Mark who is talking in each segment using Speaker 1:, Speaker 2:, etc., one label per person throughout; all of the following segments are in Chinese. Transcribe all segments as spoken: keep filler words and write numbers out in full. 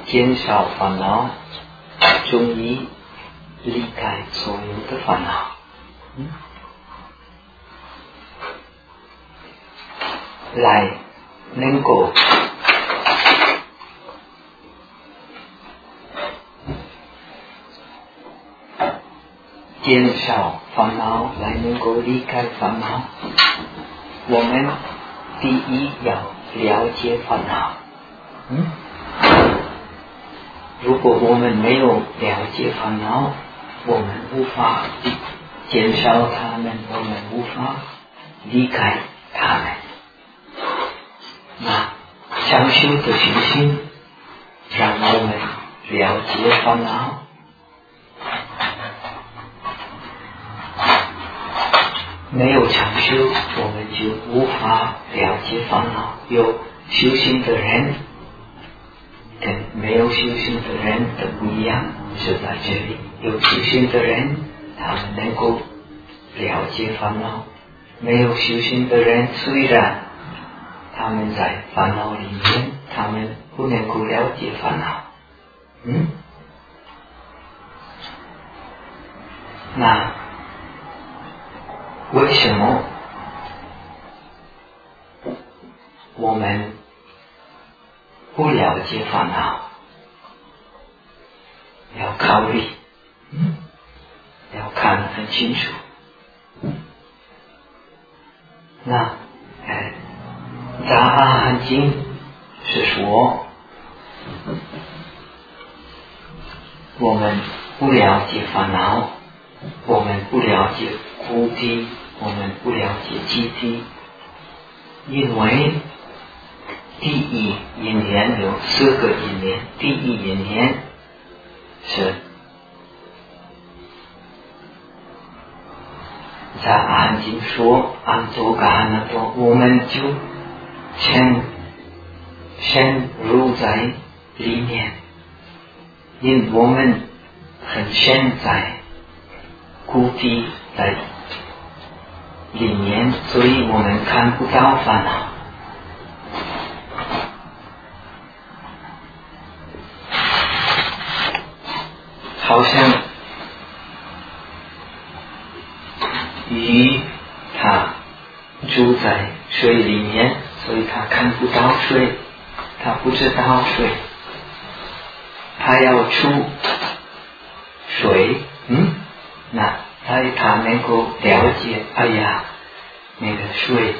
Speaker 1: 减少烦恼，终于离开所有的烦恼。嗯，来能够减少烦恼，来能够离开烦恼，我们第一要了解烦恼。嗯，如果我们没有了解烦恼，我们无法减少它们，我们无法离开它们。那强修的修行让我们了解烦恼，没有强修我们就无法了解烦恼。有修行的人跟没有修行的人的不一样是在这里，有修行的人他们能够了解烦恼，没有修行的人虽然他们在烦恼里面，他们不能够了解烦恼。嗯，那为什么我们不了解烦恼？要考虑，嗯，要看得很清楚。那哎，杂阿含经是说，我们不了解烦恼，我们不了解苦地，我们不了解集地，因为第一因缘有四个因缘，第一因缘是在安经说安多嘎那多，我们就先先入在里面，因我们很深在苦地在里面，所以我们看不到烦恼。好像鱼它住在水里面，所以它看不到水，它不知道水，它要出水，嗯，那它它能够了解，哎呀，那个水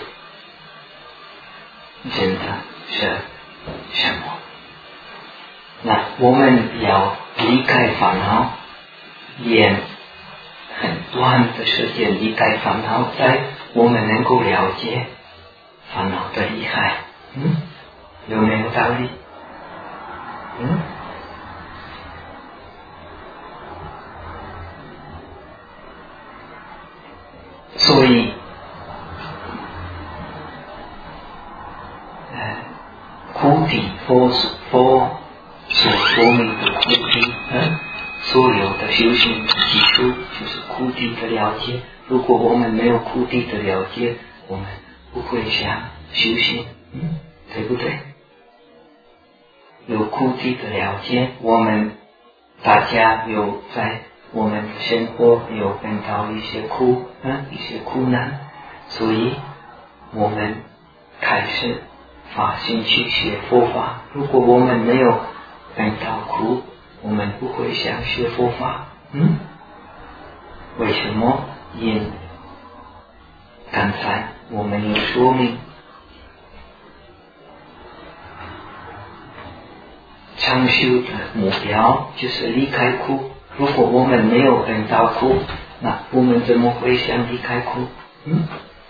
Speaker 1: 真的是什么？那我们要离开烦恼，也很短的时间离开烦恼，在我们能够了解烦恼的厉害。嗯，有没有道理？嗯，所以呃苦地佛佛所说明的苦地，嗯，所有的修行的基础就是苦地的了解。如果我们没有苦地的了解，我们不会想修行，嗯，对不对？有苦地的了解，我们大家有在我们的生活有碰到一些苦，嗯，一些苦难，所以我们开始发心去学佛法。如果我们没有碰到苦，我们不会想学佛法。嗯，为什么？因刚才我们有说明，长修的目标就是离开苦。如果我们没有碰到苦，那我们怎么会想离开苦？嗯，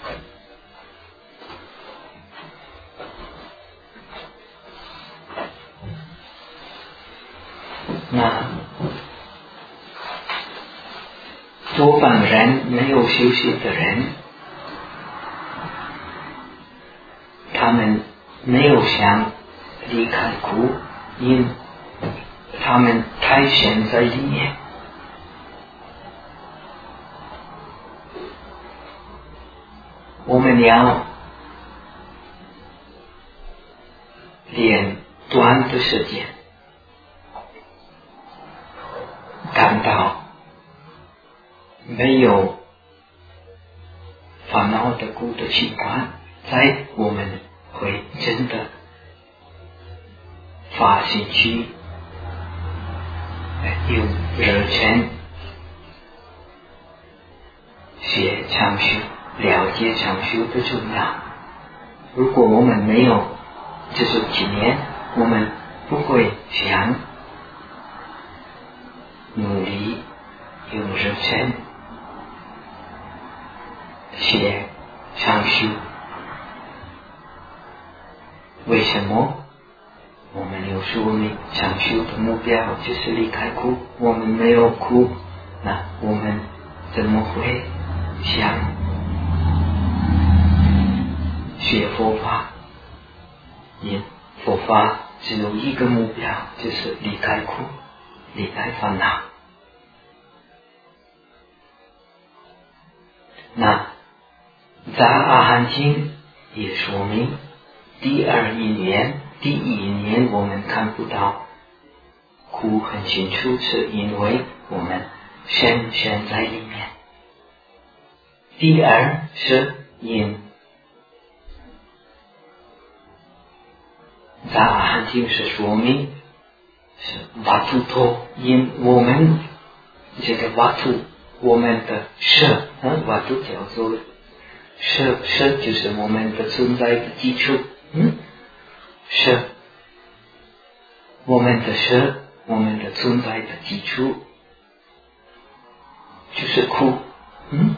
Speaker 1: 那多半人没有修行的人，他们没有想离开苦，因他们太深在里面。我们要练短的时间， 感到没有烦恼的苦的情况，在我们会真的发兴趣，有热忱学长修，了解长修的重要。如果我们没有这种经验，我们不会想努力用热忱学长修。为什么？我们有说明长修的目标就是离开苦，我们没有苦，那我们怎么会想学佛法？因佛法只有一个目标，就是离开苦，离开烦恼。那在阿含经也说明，第二因缘，第一因缘我们看不到苦很清楚，是因为我们深深在里面。第二是因，在阿含经是说明是瓦土托，因我们这个瓦土，我们的舍，嗯，瓦土叫做舍，舍就是我们的存在的基础，嗯，舍，我们的舍，我们的存在的基础就是苦，嗯，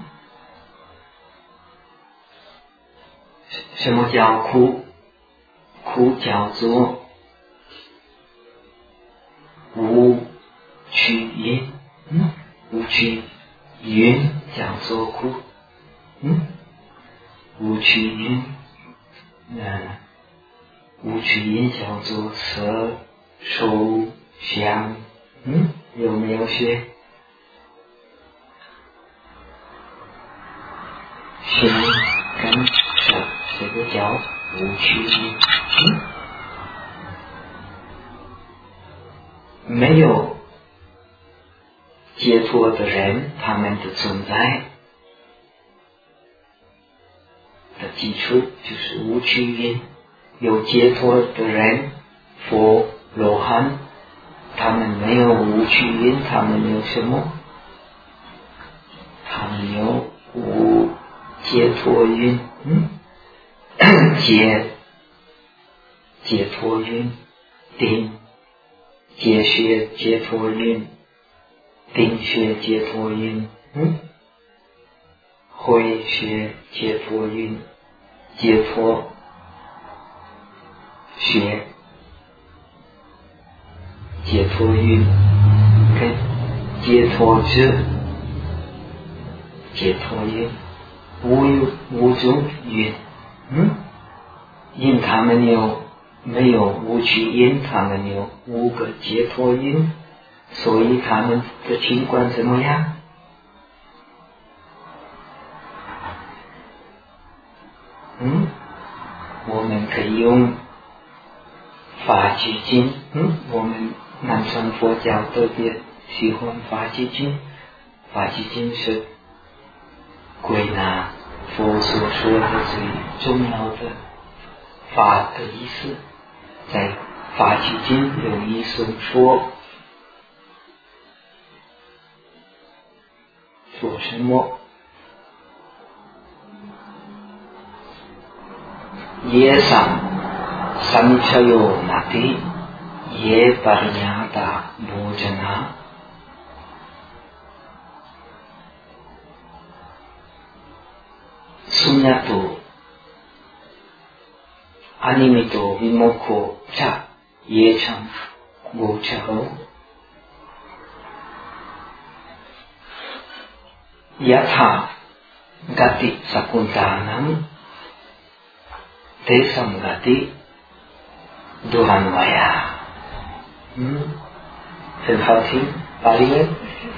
Speaker 1: 什么叫苦？苦叫做无趣因，嗯，无趣因叫做苦，嗯，无趣因，嗯，无趣因叫做色、受、想，嗯，有没有学？心跟色，这个叫无趣因。嗯，没有解脱的人，他们的存在的基础就是无趣因。有解脱的人，佛、罗汉，他们没有无趣因，他们有什么？他们有无解脱因，嗯，解解脱因，定解学解脱因，定学解脱因，嗯，慧学解脱因，解脱学解脱因，跟解脱智解脱因，无有五种因，嗯，因他们有没有无趣因，他们有五个解脱因，所以他们的情况怎么样？嗯，我们可以用法纪经，嗯，我们南传佛教特别喜欢法纪经，法纪经是归纳佛所说的最重要的法的意思。在法纪经有一首说，做什么？耶上三车有那地耶巴尼亚达波τζ那sunyatu animito vimokho cha yecham gochaho yatha gati sakuntanam tesam gati duhanvaya. Hmm? Xin hỏi thêm ba lý hết.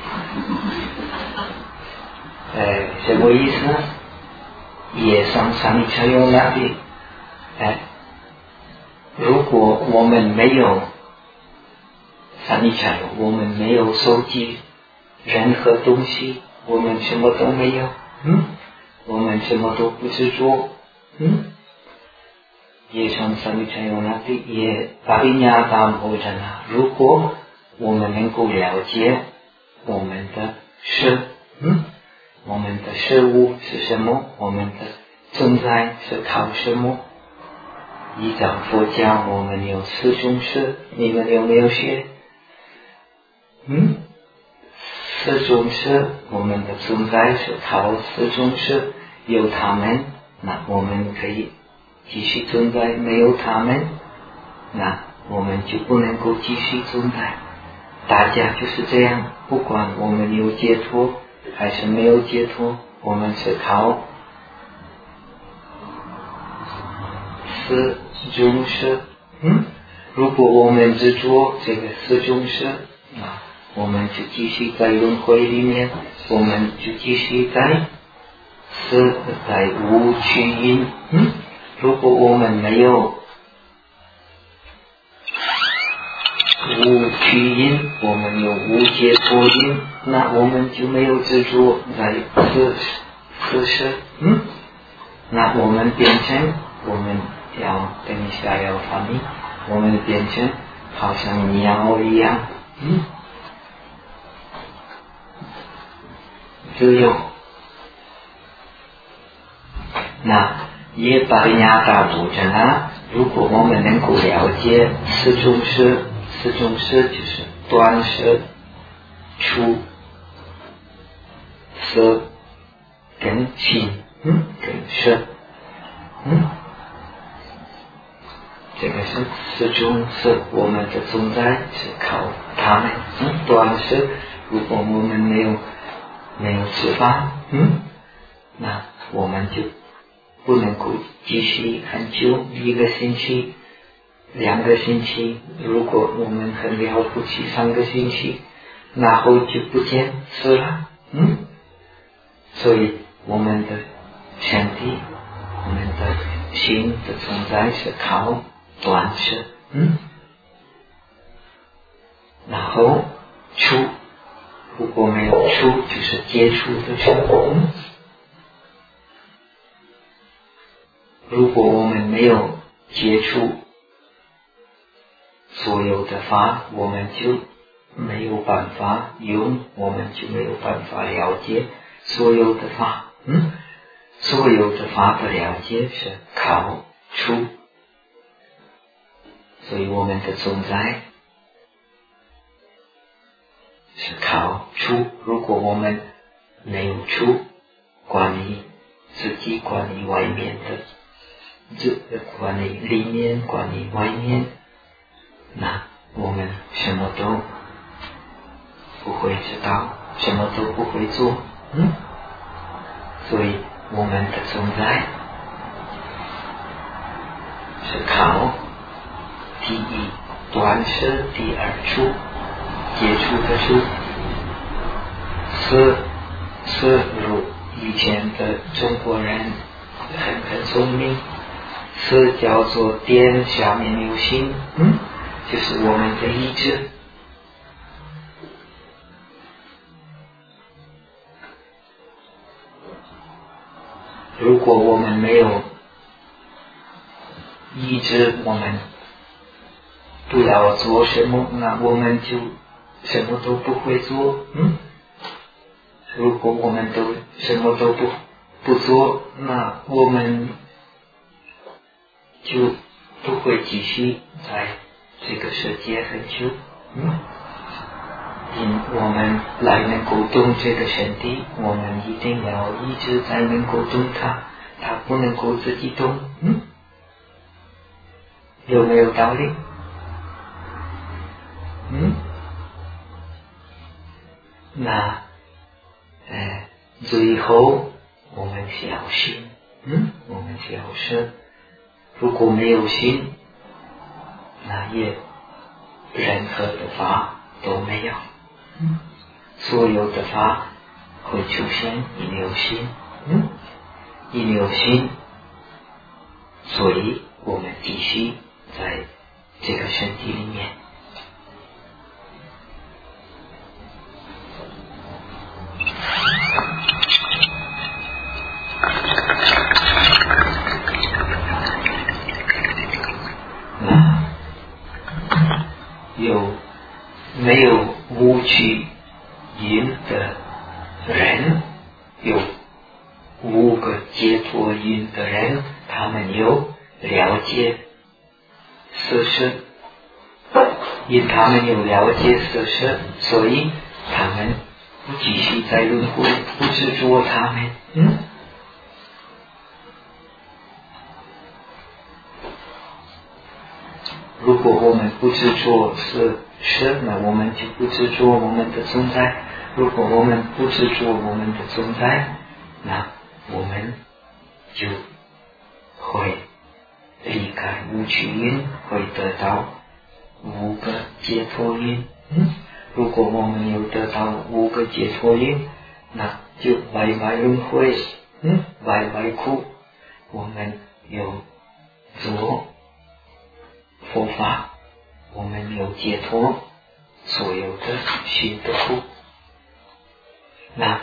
Speaker 1: Sẽ có ý思呢？也上三车有那里，哎，如果我们没有三车，我们没有收集任何东西，我们什么都没有，嗯，我们什么都不执着，嗯。也从三密禅有那的也巴比亚达摩着呢。如果我们能够了解我们的事，嗯，我们的事物是什么，我们的存在是靠什么？依照佛教，我们有四种事，你们有没有学？嗯，四种事，我们的存在是靠四种事，有他们，那我们可以继续存在，没有他们，那我们就不能够继续存在。大家就是这样，不管我们有解脱还是没有解脱，我们是靠四种事。嗯，如果我们执着这个四种事，那我们就继续在轮回里面，我们就继续在四在无趣因。嗯，如果我们没有无趣因，我们有无解脱因，那我们就没有执着在四四事。嗯，那我们变成我们要等一下要发明，我们变成好像鸟一样，嗯，自由。那也巴利亚达布着呢，如果我们能够了解四种事，四种事就是断事、出、色跟心，嗯，跟色，嗯，这个是四种事，我们的存在是靠他们。嗯，断事，如果我们没有没有吃饭，嗯，那我们就不能够继续很久，一个星期、两个星期，如果我们很了不起，三个星期，然后就不见吃了，嗯，所以我们的身体、我们的心的存在是靠断食，嗯，然后出，如果没有出，就是接触的出，嗯。如果我们没有接触所有的法，我们就没有办法用，我们就没有办法了解所有的法。嗯，所有的法的了解是靠出，所以我们的存在是靠出。如果我们没有出，管理自己，管理外面的。就管理里面，管理外面，那我们什么都不会知道，什么都不会做，嗯，所以我们的存在是靠第一断食，第二出接触的出，是是如以前的中国人很很聪明。是叫做点下面有心，嗯，就是我们的意志。如果我们没有意志，我们不要做什么，那我们就什么都不会做，嗯。如果我们都什么都不不做，那我们就不会继续在这个世界很久，嗯，因我们来能够动这个身体，我们一定要一直在能够动它，它不能够自己动，嗯，有没有道理？嗯，那，呃，最后我们小心，嗯，我们小心。如果没有心，那也任何的法都没有，嗯，所有的法会出现一流心，嗯，一流心，所以我们继续在这个身体里面。 有没有无取因的人，有五个解脱因的人，他们有了解色身，因他们有了解色身，所以他们不继续在轮回，不执着他们。嗯，如果我们不执着色身，那我们就不执着我们的存在。如果我们不执着我们的存在，那我们就会离开无取因，会得到五个解脱因。嗯，如果我们有得到五个解脱因，那就白白轮回，嗯，白白苦。我们有做佛法，我们有解脱所有的虚的苦。那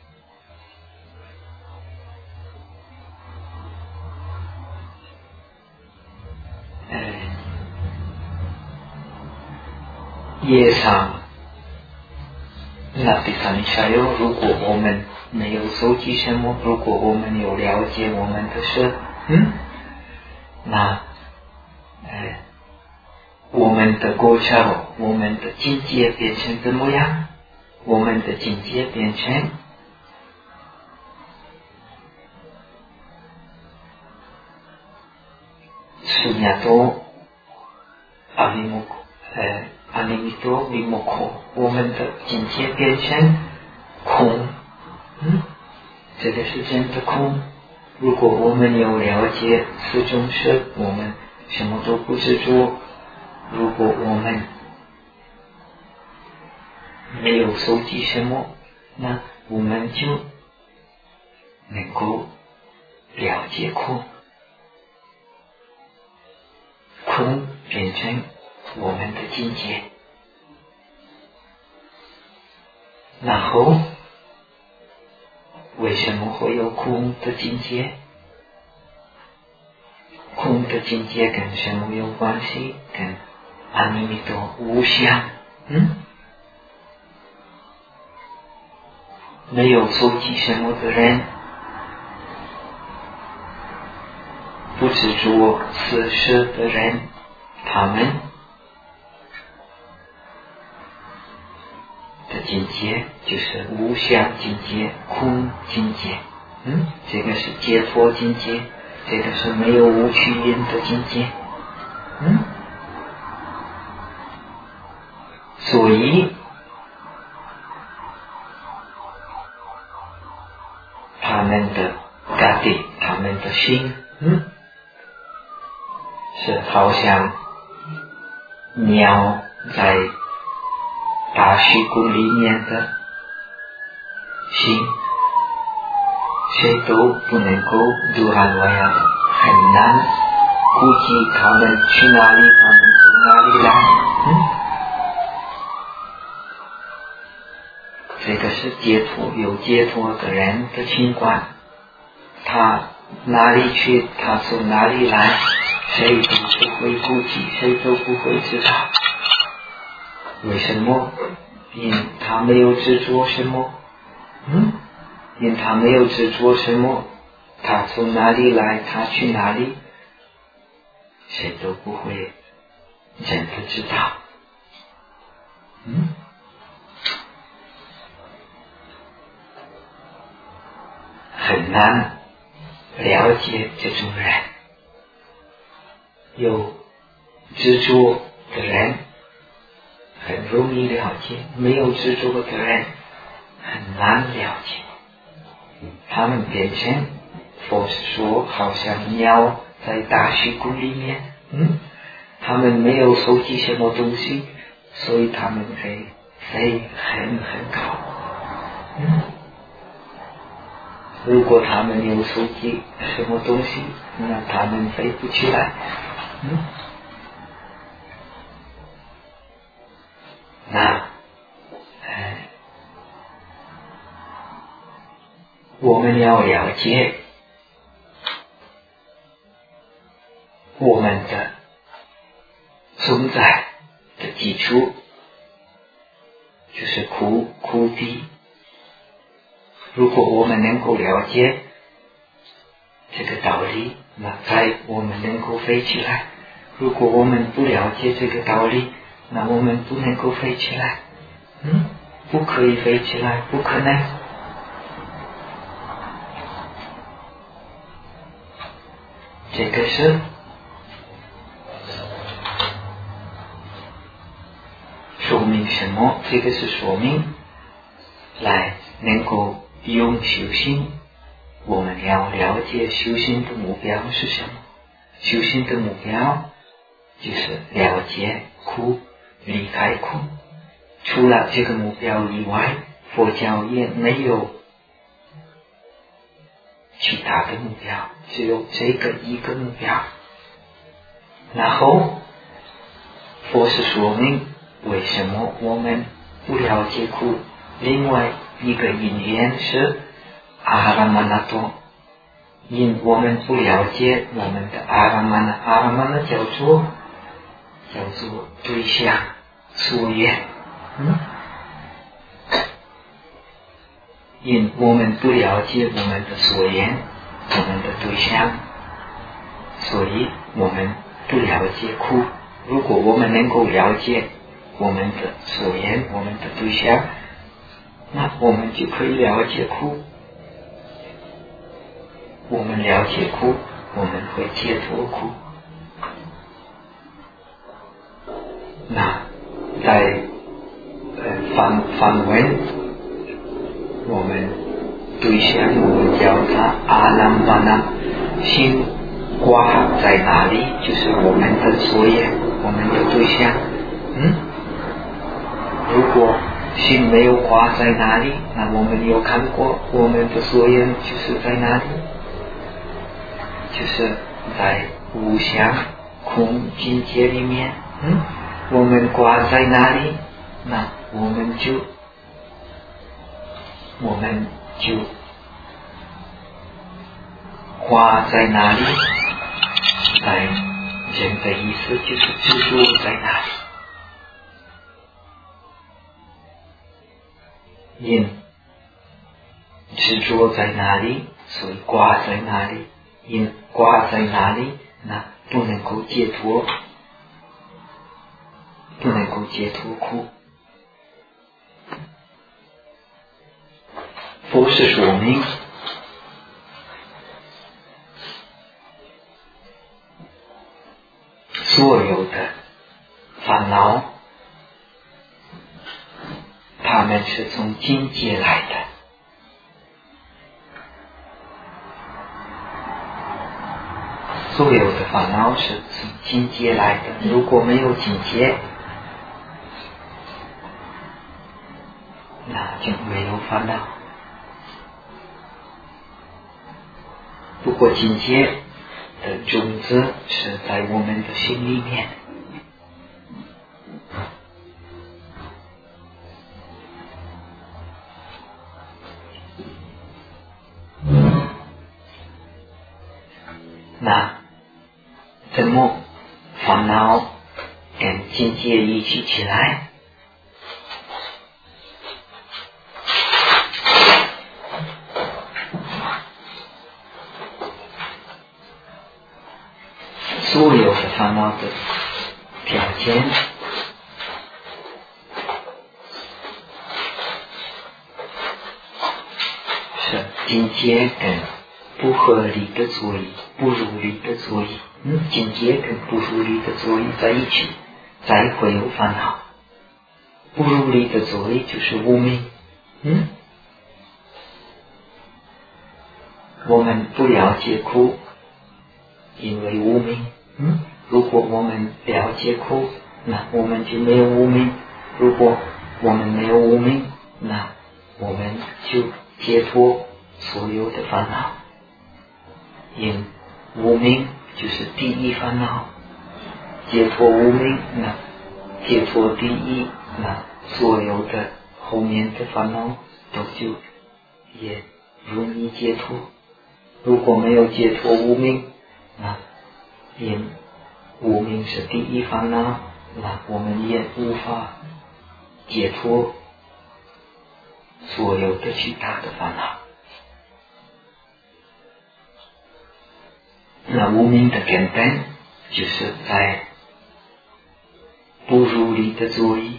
Speaker 1: 呃，业上那第三下有，如果我们没有收集什么，如果我们有了解我们的事，嗯，那呃，我们的过程，我们的境界变成怎么样？我们的境界变成สุญญโต阿弥摩呃阿弥陀弥摩空，我们的境界变成空。嗯，这个是真的空。如果我们有了解四种事，我们什么都不执着。如果我们没有收集什么，那我们就能够了解空，空变成我们的境界。然后为什么会有空的境界？空的境界跟什么有关系？跟阿弥陀无相。嗯，没有收集什么的人，不执着此事的人，他们的境界就是无相境界、空境界。嗯，这个是解脱境界，这个是没有无取因的境界。嗯，所以他们的嘎地，他们的心，嗯，是好像鸟在大虚空里面的心，谁都不能够阻拦我呀，很难估计他们去哪里，他们从哪里来。嗯，这个是解脱，有解脱的人的情况，他哪里去，他从哪里来，谁都不会估计，谁都不会知道。为什么？因他没有执着什么。嗯，因他没有执着什么，他从哪里来，他去哪里，谁都不会真的知道。嗯，很难了解这种人。有执着的人很容易了解，没有执着的人很难了解。他们变成佛说好像鸟在大虚空里面，嗯，他们没有收集什么东西，所以他们可以飞很很高。嗯，如果他们有收集什么东西，那他们飞不起来。嗯，那呃我们要了解我们的存在的基础就是苦苦地。如果我们能够了解这个道理，那在我们能够飞起来。如果我们不了解这个道理，那我们不能够飞起来。嗯，不可以飞起来，不可能。这个是说明什么？这个是说明来能够用修行，我们要了解修行的目标是什么。修行的目标就是了解苦，离开苦。除了这个目标以外，佛教也没有其他的目标，只有这个一个目标。然后佛是说明为什么我们不了解苦。另外一个因缘是阿拉玛那多，因我们不了解我们的阿拉玛那，阿拉玛那叫做叫做对象所缘。嗯，因我们不了解我们的所缘，我们的对象，所以我们不了解苦。如果我们能够了解我们的所缘，我们的对象，那我们就可以了解苦。我们了解苦，我们会解脱苦。那在呃梵梵文，我们对象我们叫它阿兰巴那，心挂在哪里，就是我们的所缘，我们的对象。嗯，如果心没有挂在哪里，那我们有看过我们的所缘就是在哪里，就是在无相空境界里面。嗯，我们挂在哪里，那我们就我们就挂在哪里，在人的意思就是执着在哪里。因执着在哪里，所以挂在哪里。因挂在哪里，那不能够解脱，不能够解脱苦。佛是说明所有的烦恼，他们是从境界来的。所有的烦恼是从境界来的。如果没有境界，那就没有烦恼。不过境界的种子是在我们的心里面。那怎么烦恼跟境界一起起来？所有的烦恼的条件是境界跟不合理的作意，不如理的作意。嗯，境界跟不如理的作意在一起，才会有烦恼。不如理的作意就是无明。嗯，我们不了解苦，因为无明。嗯，如果我们了解苦，那我们就没有无明。如果我们没有无明，那我们就解脱所有的烦恼。因无明就是第一烦恼，解脱无明，那解脱第一，那所有的后面的烦恼都就也容易解脱。如果没有解脱无明，那因无明是第一烦恼， 那我们也无法解脱所有的其他的烦恼。那无明的根本就是在不如理的作意。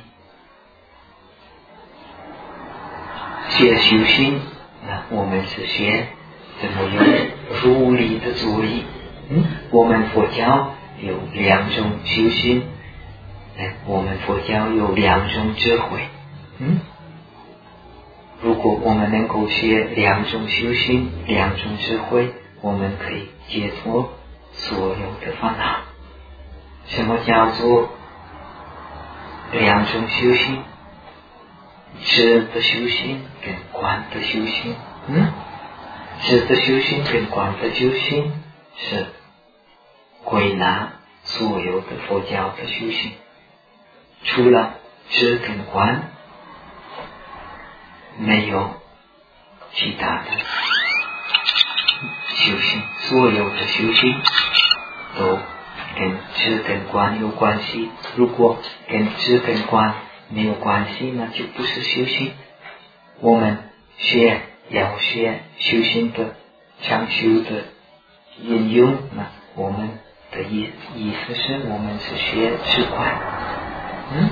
Speaker 1: 学修行，那我们是学怎么有如理的作意。嗯，我们佛教有两种修行，哎，我们佛教有两种智慧。嗯，如果我们能够学两种修行，两种智慧，我们可以解脱所有的烦恼。什么叫做两种修行？智的修行跟观的修行。嗯，智的修行跟观的修行是归纳所有的佛教的修行。除了智跟观，没有其他的修行。所有的修行都跟智跟观有关系。如果跟智跟观没有关系，那就不是修行。我们学要学修行的常修的应用，那我们的意意思是我们是学智观。嗯，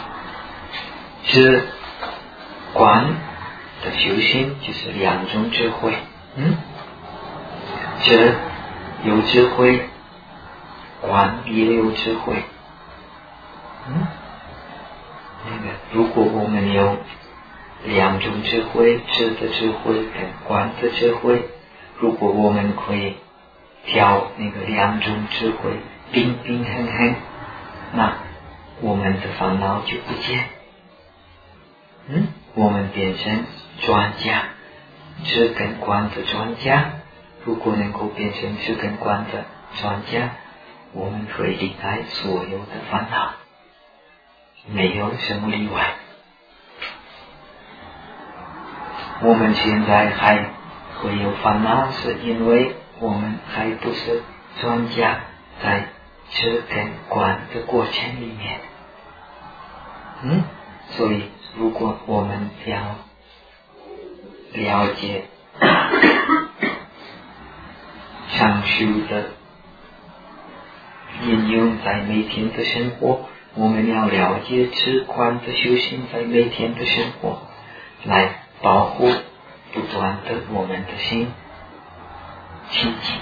Speaker 1: 智观的修行就是两种智慧。嗯，智有智慧，观也有智慧。嗯，那个如果我们有两种智慧，智的智慧跟观的智慧，如果我们可以调那个两种智慧平平衡衡，那我们的烦恼就不见。嗯，我们变成专家，智跟观的专家。如果能够变成智跟观的专家，我们可以离开所有的烦恼，没有什么例外。我们现在还会有烦恼，是因为我们还不是专家，在智跟观的过程里面。嗯，所以如果我们要了解常修的应用在每天的生活，我们要了解智观的修行在每天的生活，来保护不断的我们的心清净。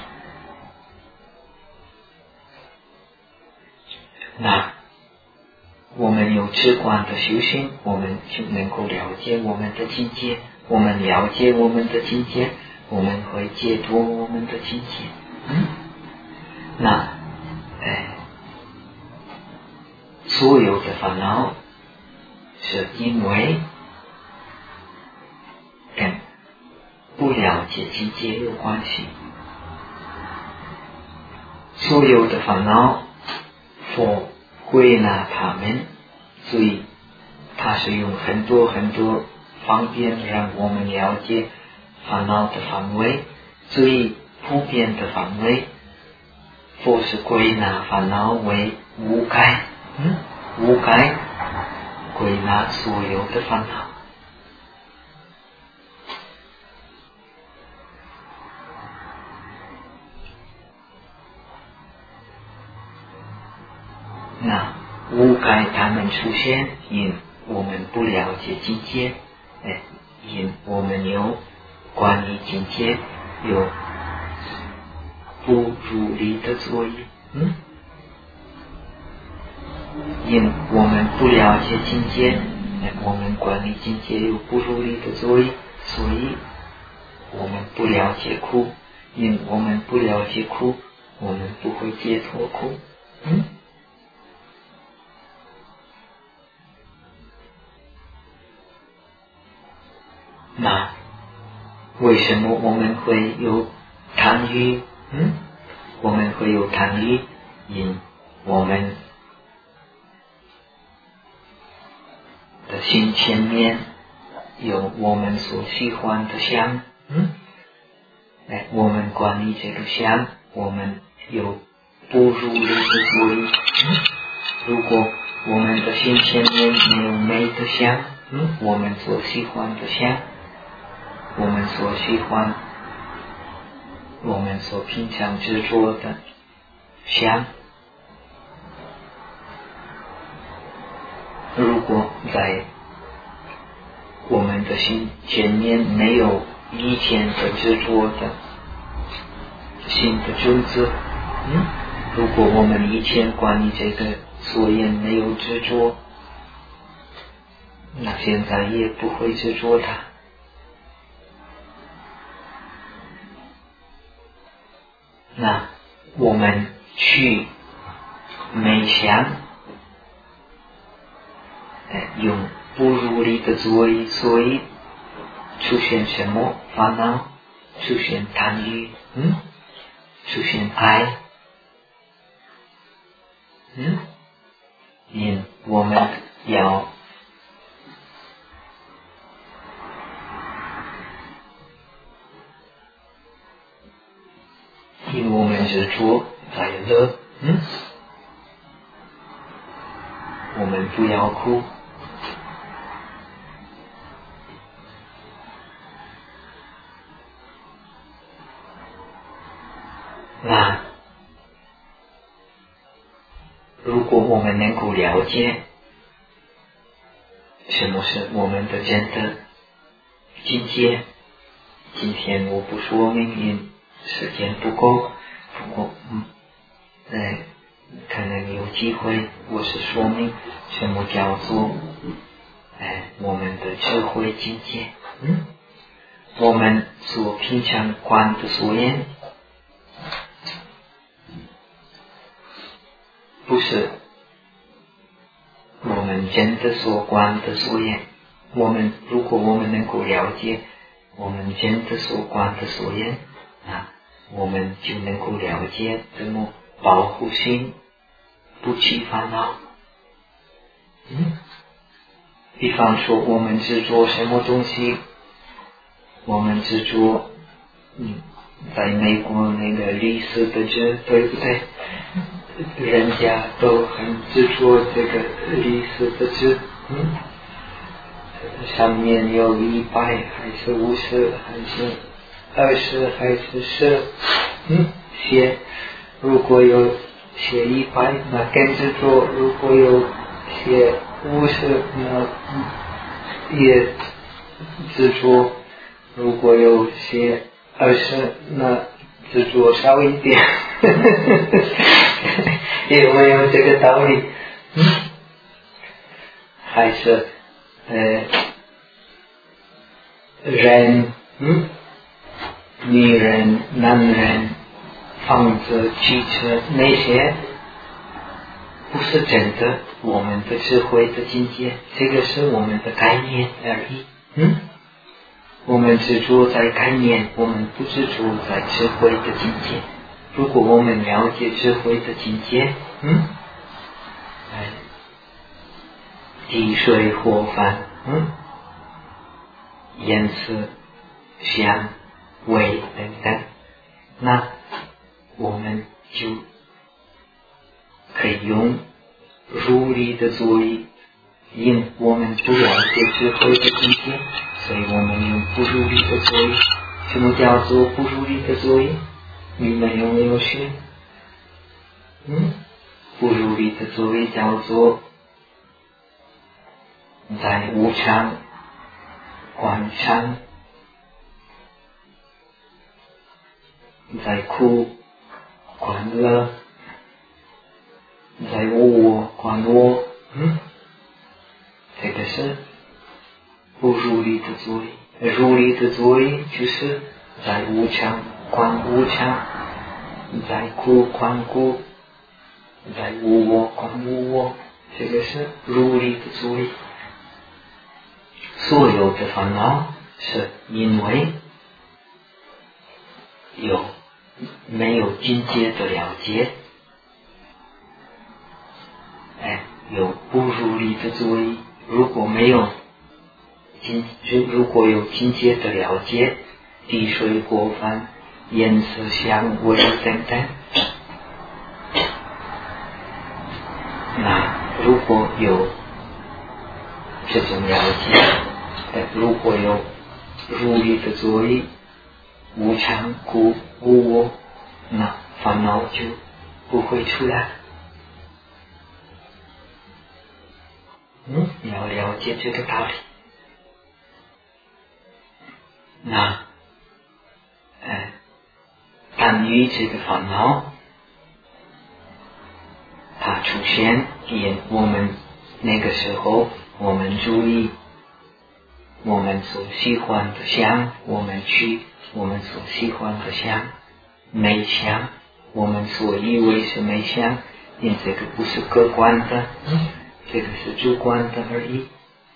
Speaker 1: 那我们有智观的修行，我们就能够了解我们的境界。我们了解我们的境界，我们会解脱我们的境界。嗯，那哎，所有的烦恼是因为跟不了解境界有关系。所有的烦恼佛归纳他们，所以他是用很多很多方便让我们了解烦恼的范围。最普遍的范围，佛是归纳烦恼为无盖。嗯，无盖归纳所有的烦恼。那无盖他们出现，因我们不了解境界，哎，因我们有关于境界有不如理的作业。嗯，因我们不了解境界，哎，我们管理境界有不如理的作业，所以我们不了解苦。因我们不了解苦，我们不会解脱苦。嗯。那为什么我们会有贪欲？嗯，我们会有贪欲，因我们的心前面有我们所喜欢的相。嗯，哎，我们管理这个相，我们有不如理的作用。嗯，如果我们的心前面没有美的相，嗯，我们所喜欢的相，我们所喜欢，我们所平常执着的相。如果在我们的心前面没有以前的执着的新的种子，嗯，如果我们以前关于这个所言没有执着，那现在也不会执着它。那我们去冥想，用不如理的作为，所以出现什么烦恼？出现贪欲，嗯，出现爱，嗯，因我们要因我们执着在乐，嗯，我们不要哭。那如果我们能够了解什么是我们的真的境界，今天我不说明，因时间不够，不过嗯，呃，可能有机会我是说明什么叫做呃我们的智慧境界，嗯，我们所平常观的所言不是我们真的所观的所言。我们如果我们能够了解我们真的所观的所言啊，我们就能够了解怎么保护心，不起烦恼。嗯，比方说我们执着什么东西，我们执着，嗯，在美国那个历史的这对不对？人家都很执着这个历史的字，嗯，上面有一百还是五十还是二十还是十，嗯，写如果有写一百那更执着，如果有写五十那也执着，如果有写二十那执着少一点。有没有这个道理？嗯，还是呃人，嗯，女人、男人、房子、汽车那些不是真的我们的智慧的境界，这个是我们的概念而已。嗯，我们执着在概念，我们不执着在智慧的境界。如果我们了解智慧的境界，嗯，哎，地水火风，嗯，颜色、香、味等等，那我们就可以用如理的作为，因我们不了解智慧的境界，所以我们用不如理的作为。什么叫做不如理的作为？你们有没有学？嗯，不如理的作为叫做在无常、观常，在苦、观乐，在无我、观我。嗯，这个是不如理的作为。如理的作为就是在无常观无常，在苦观苦，在无我观无我，这个是如理的作为。所有的烦恼是因为有没有境界的了解，哎，有不如理的作为。如果没有境，如果有境界的了解，地水火风、颜色、香味等等，那如果有这种了解，如果有如理的作意，无常故无我，那烦恼就不会出来。嗯，你要了解这个道理。那，呃，但于这个烦恼，它出现，也我们那个时候，我们注意我们所喜欢的相，我们去我们所喜欢的相，美相，我们所以为是美相，因这个不是客观的，这个是主观的而已。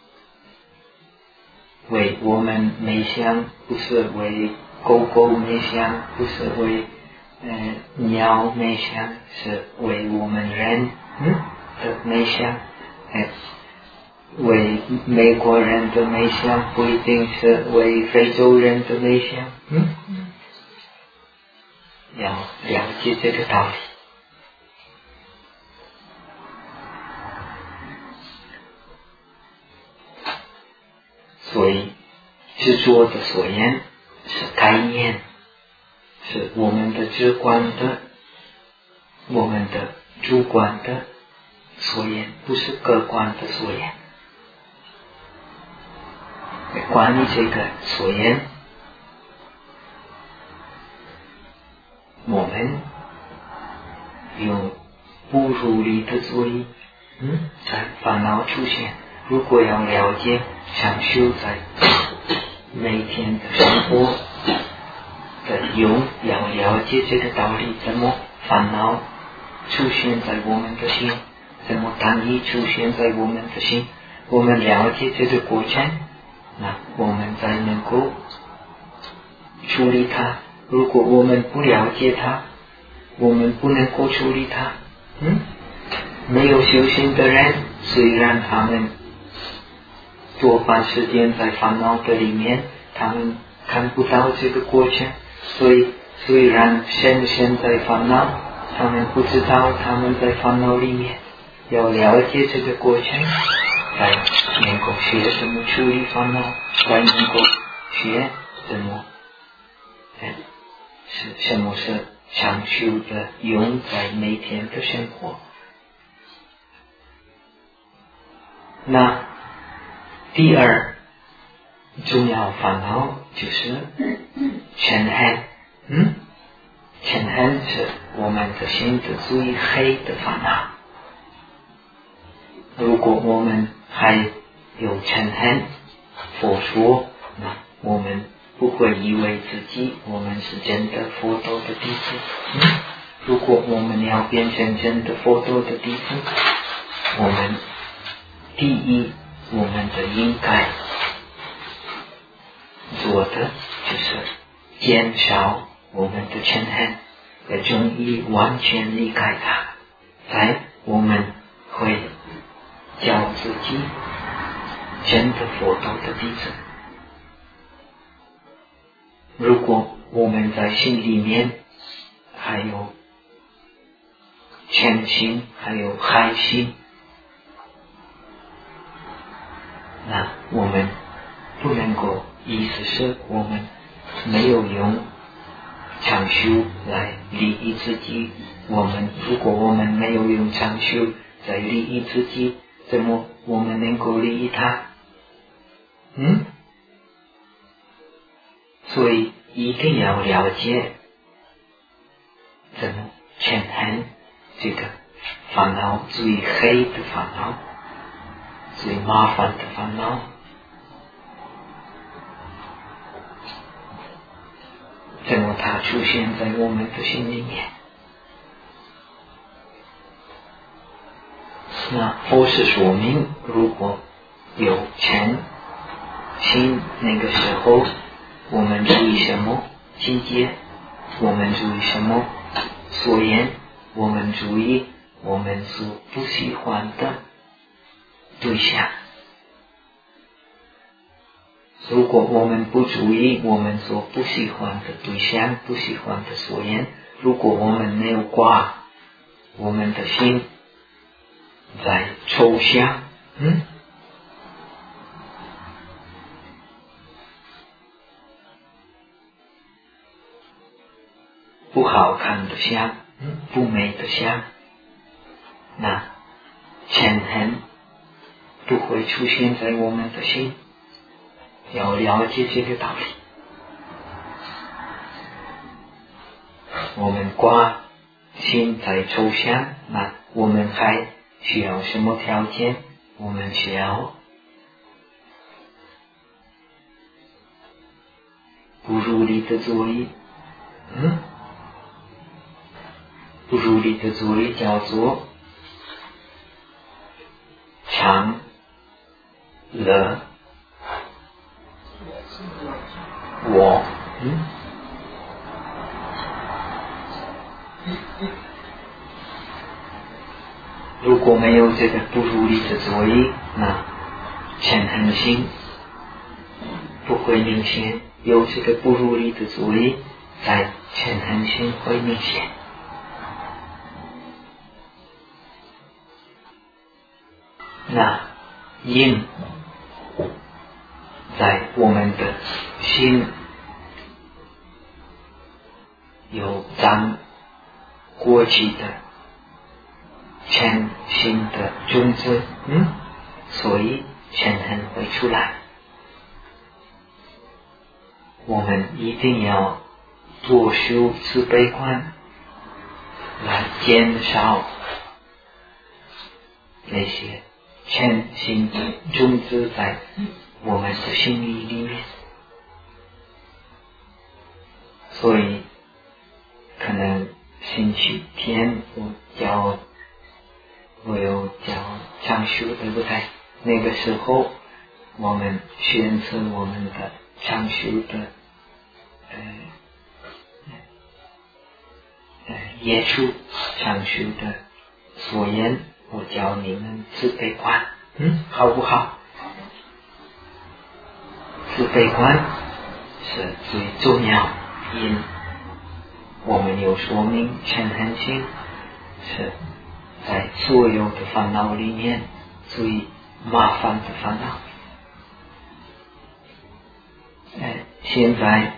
Speaker 1: 为我们美相，不是为狗狗美相，不是为呃鸟美相，是为我们人嗯的美相。呃为美国人的美相，不一定是为非洲人的美相。嗯，要了解这个道理。所以执着的所言是概念，是我们的直观的，我们的主观的所言，不是客观的所言。关于这个所言，我们用不如理的作意，嗯，在烦恼出现。如果要了解想修在每天的生活的用，要了解这个道理，怎么烦恼出现在我们的心，怎么单一出现在我们的心，我们了解这个过程，那我们才能够处理它。如果我们不了解它，我们不能够处理它。嗯，没有修行的人，虽然他们多半时间在烦恼的里面，他们看不到这个过程，所以虽然深深在烦恼，他们不知道他们在烦恼里面。要了解这个过程，才能够学怎么处理烦恼，才能够学怎么哎是什么是长修的用在每天的生活。那第二重要烦恼就是嗔恨。嗯，嗔恨是我们的心的最黑的烦恼。如果我们还有嗔恨，佛说，那我们不会以为自己我们是真的佛陀的弟子。嗯，如果我们要变成真的佛陀的弟子，我们第一，我们的应该做的就是减少我们的嗔恨，也终于完全离开它，才我们会叫自己真的佛陀的弟子。如果我们在心里面还有嗔心，还有害心，那我们不能够，意思是我们没有用长修来利益自己。我们如果我们没有用长修来利益自己，怎么我们能够利益他？嗯，所以一定要了解怎么嗔恨这个烦恼，最黑的烦恼，最麻烦的烦恼。怎么它出现在我们的心里面？那佛是说明，如果有嗔心，那个时候我们注意什么境界，我们注意什么所言，我们注意我们所不喜欢的对象。如果我们不注意我们所不喜欢的对象，不喜欢的所言，如果我们没有挂我们的心， 在抽象，嗯，不好看的相，嗯，不美的相，那嗔恨不会出现在我们的心。要了解这个道理。我们挂心在抽象，那我们还需要什么条件？我们需要不如理的作意，嗯，不如理的作意叫做常乐我，嗯，如果没有这个不如理的作意，那嗔恨心不会明显。有这个不如理的作意，在嗔恨心会明显。那因在我们的心有长过去的嗔心的种子，嗯，所以嗔恨会出来。我们一定要多修慈悲观，来减少那些嗔心的种子在我们的心里里面。所以可能星期天我教我有教长修，对不对？那个时候我们选择我们的长修的呃呃耶稣长修的所言，我教你们慈悲观，嗯，好不好？慈悲观是最重要，因我们有说明嗔恨心是在所有的烦恼里面最麻烦的烦恼。呃，现在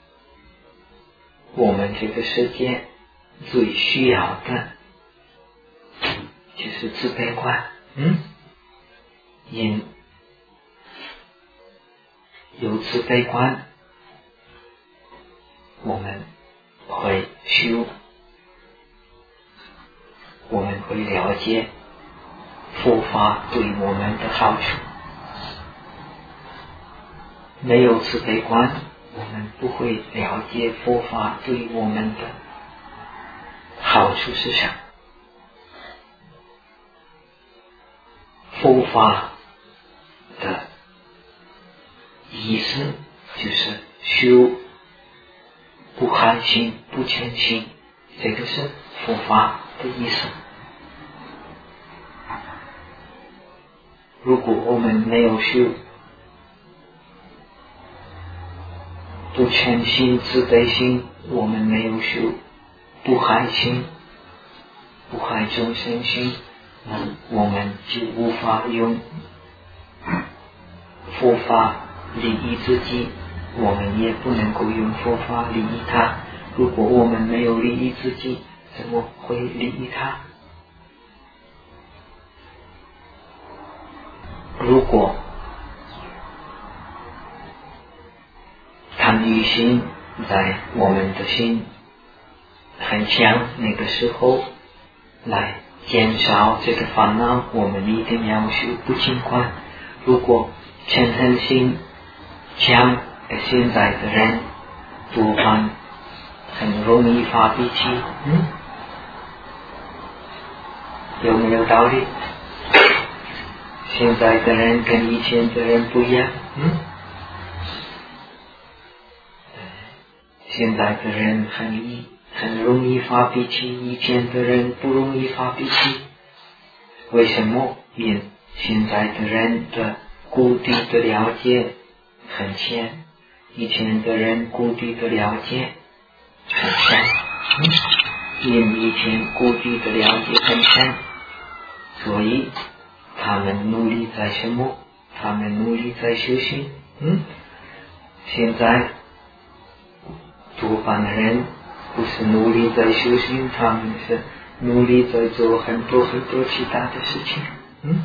Speaker 1: 我们这个世界最需要的就是慈悲观，嗯，因有慈悲观，我们会修，我们会了解佛法对我们的好处。没有慈悲观，我们不会了解佛法对我们的好处是什么。佛法的意思就是修不害心、不嗔心，这个是佛法的意思。如果我们没有修不嗔心、慈悲心，我们没有修不害心、不害众生心，那我们就无法用佛法利益自己，我们也不能够用佛法利益他。如果我们没有利益自己，怎么会利益他？如果贪欲心在我们的心很强，那个时候来减少这个烦恼，我们一定要修不净观。如果嗔恨心强，现在的人多半很容易发脾气，嗯，有没有道理？现在的人跟以前的人不一样，嗯，现在的人很易很容易发脾气，以前的人不容易发脾气。为什么？因现在的人的故地的了解很浅，以前的人故地的了解很深，嗯，因以前故地的了解很深， 所以他们努力在什么？他们努力在修行。嗯，现在多半的人不是努力在修行，他们是努力在做很多很多其他的事情。嗯，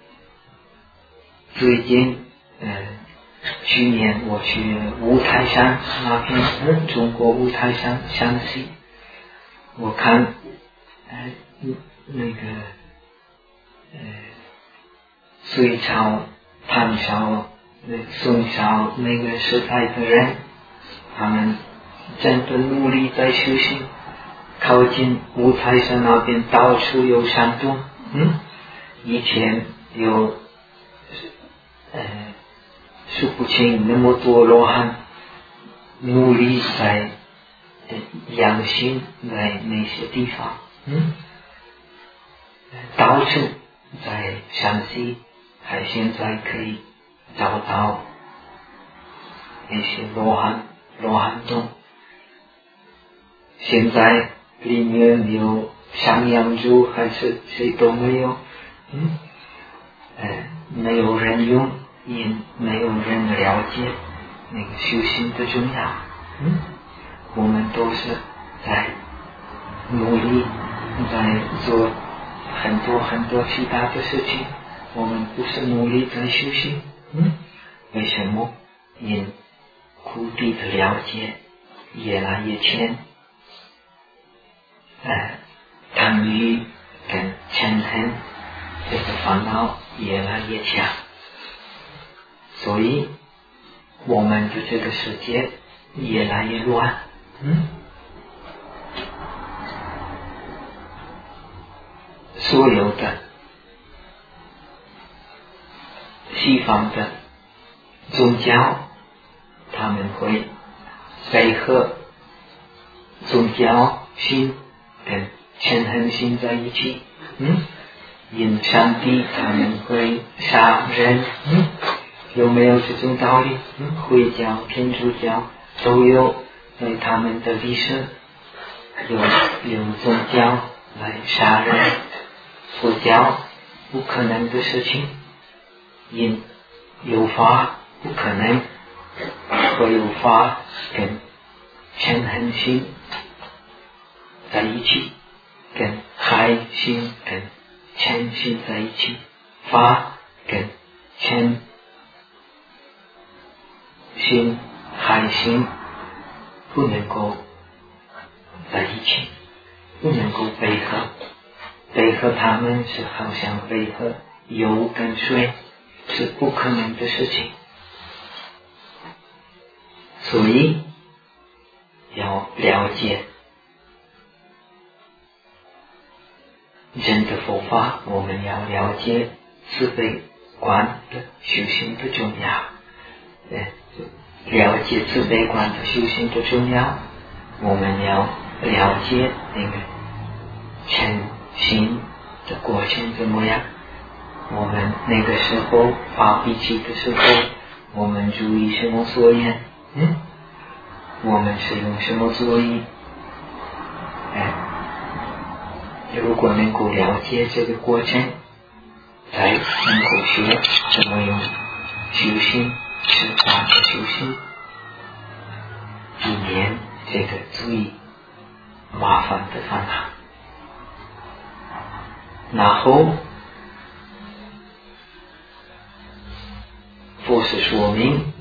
Speaker 1: 最近呃去年我去五台山那边，嗯，中国五台山湘西，我看呃那个呃隋朝唐朝宋朝那个时代的人，他们真的努力在修行，靠近五台山那边到处有山洞。嗯，以前有呃数不清那么多罗汉努力在养心在那些地方。嗯，到处在湘西还现在可以找到那些罗汉罗汉洞，现在里面有山羊猪还是谁都没有。嗯，呃，没有人用，也没有人了解那个修行的重要。嗯，我们都是在努力在做很多很多其他的事情，我们不是努力在修行。嗯，为什么？因苦地的了解越来越浅，呃，贪欲跟嗔恨这个烦恼越来越强，所以我们的这个世界越来越乱。嗯，所有的西方的宗教，他们会配合宗教心跟嗔恨心在一起。嗯，因上帝他们会杀人。嗯，有没有这种道理？嗯，回教天主教都有在他们的历史有有宗教来杀人，佛教不可能的事情，因有法不可能会有法跟嗔恨心在一起，跟害心跟嗔心在一起，法跟嗔心害心不能够在一起，不能够配合，配合他们是好像配合油跟水，是不可能的事情。所以要了解真的佛法，我们要了解慈悲观的修行的重要。了解慈悲观的修行的重要，我们要了解那个嗔心的过程怎么样。我们那个时候发脾气的时候，我们注意什么作业？嗯，我们是用什么作业？哎，如果能够了解这个过程，才能够学怎么用修行是法的修行，避免这个最麻烦的烦恼。然后佛是说明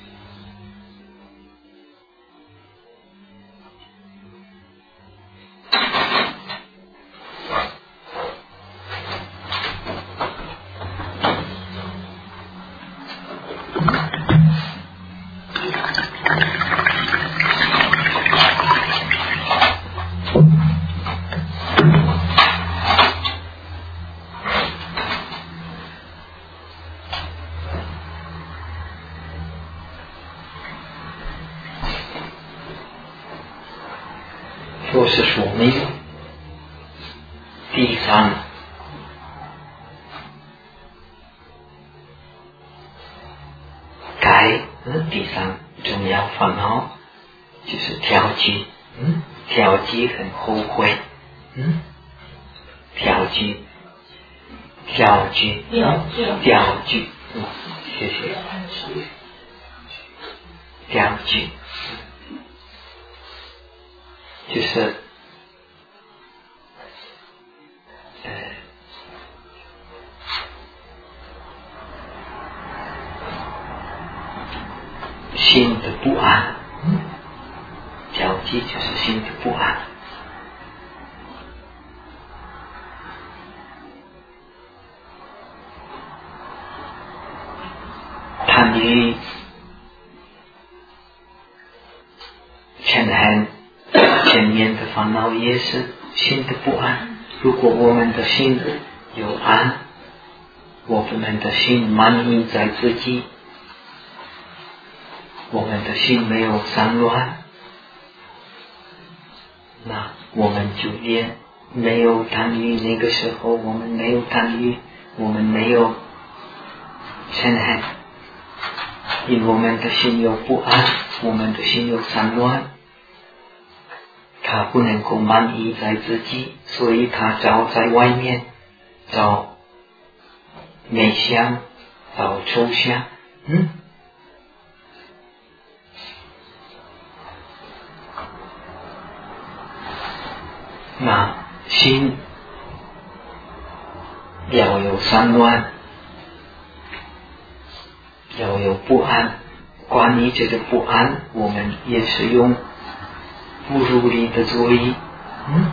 Speaker 1: 佛是说明第三该嗯第三重要烦恼就是调剂。嗯，调剂很后悔。嗯，调剂调具，调具，嗯，谢谢。调具，就是呃心的不安，调剂就是心的不安。贪于嗔恨前面的烦恼也是心的不安。如果我们的心有安，我们的心满意在自己，我们的心没有散乱，那我们就也没有贪欲。那个时候我们没有贪欲，我们没有嗔恨，因为我们的心有不安，我们的心有散乱，他不能够满意在自己，所以他找在外面，找内向，找抽象，嗯。那心要有散乱，要有不安。关于这个不安，我们也是用不如理的作意，嗯，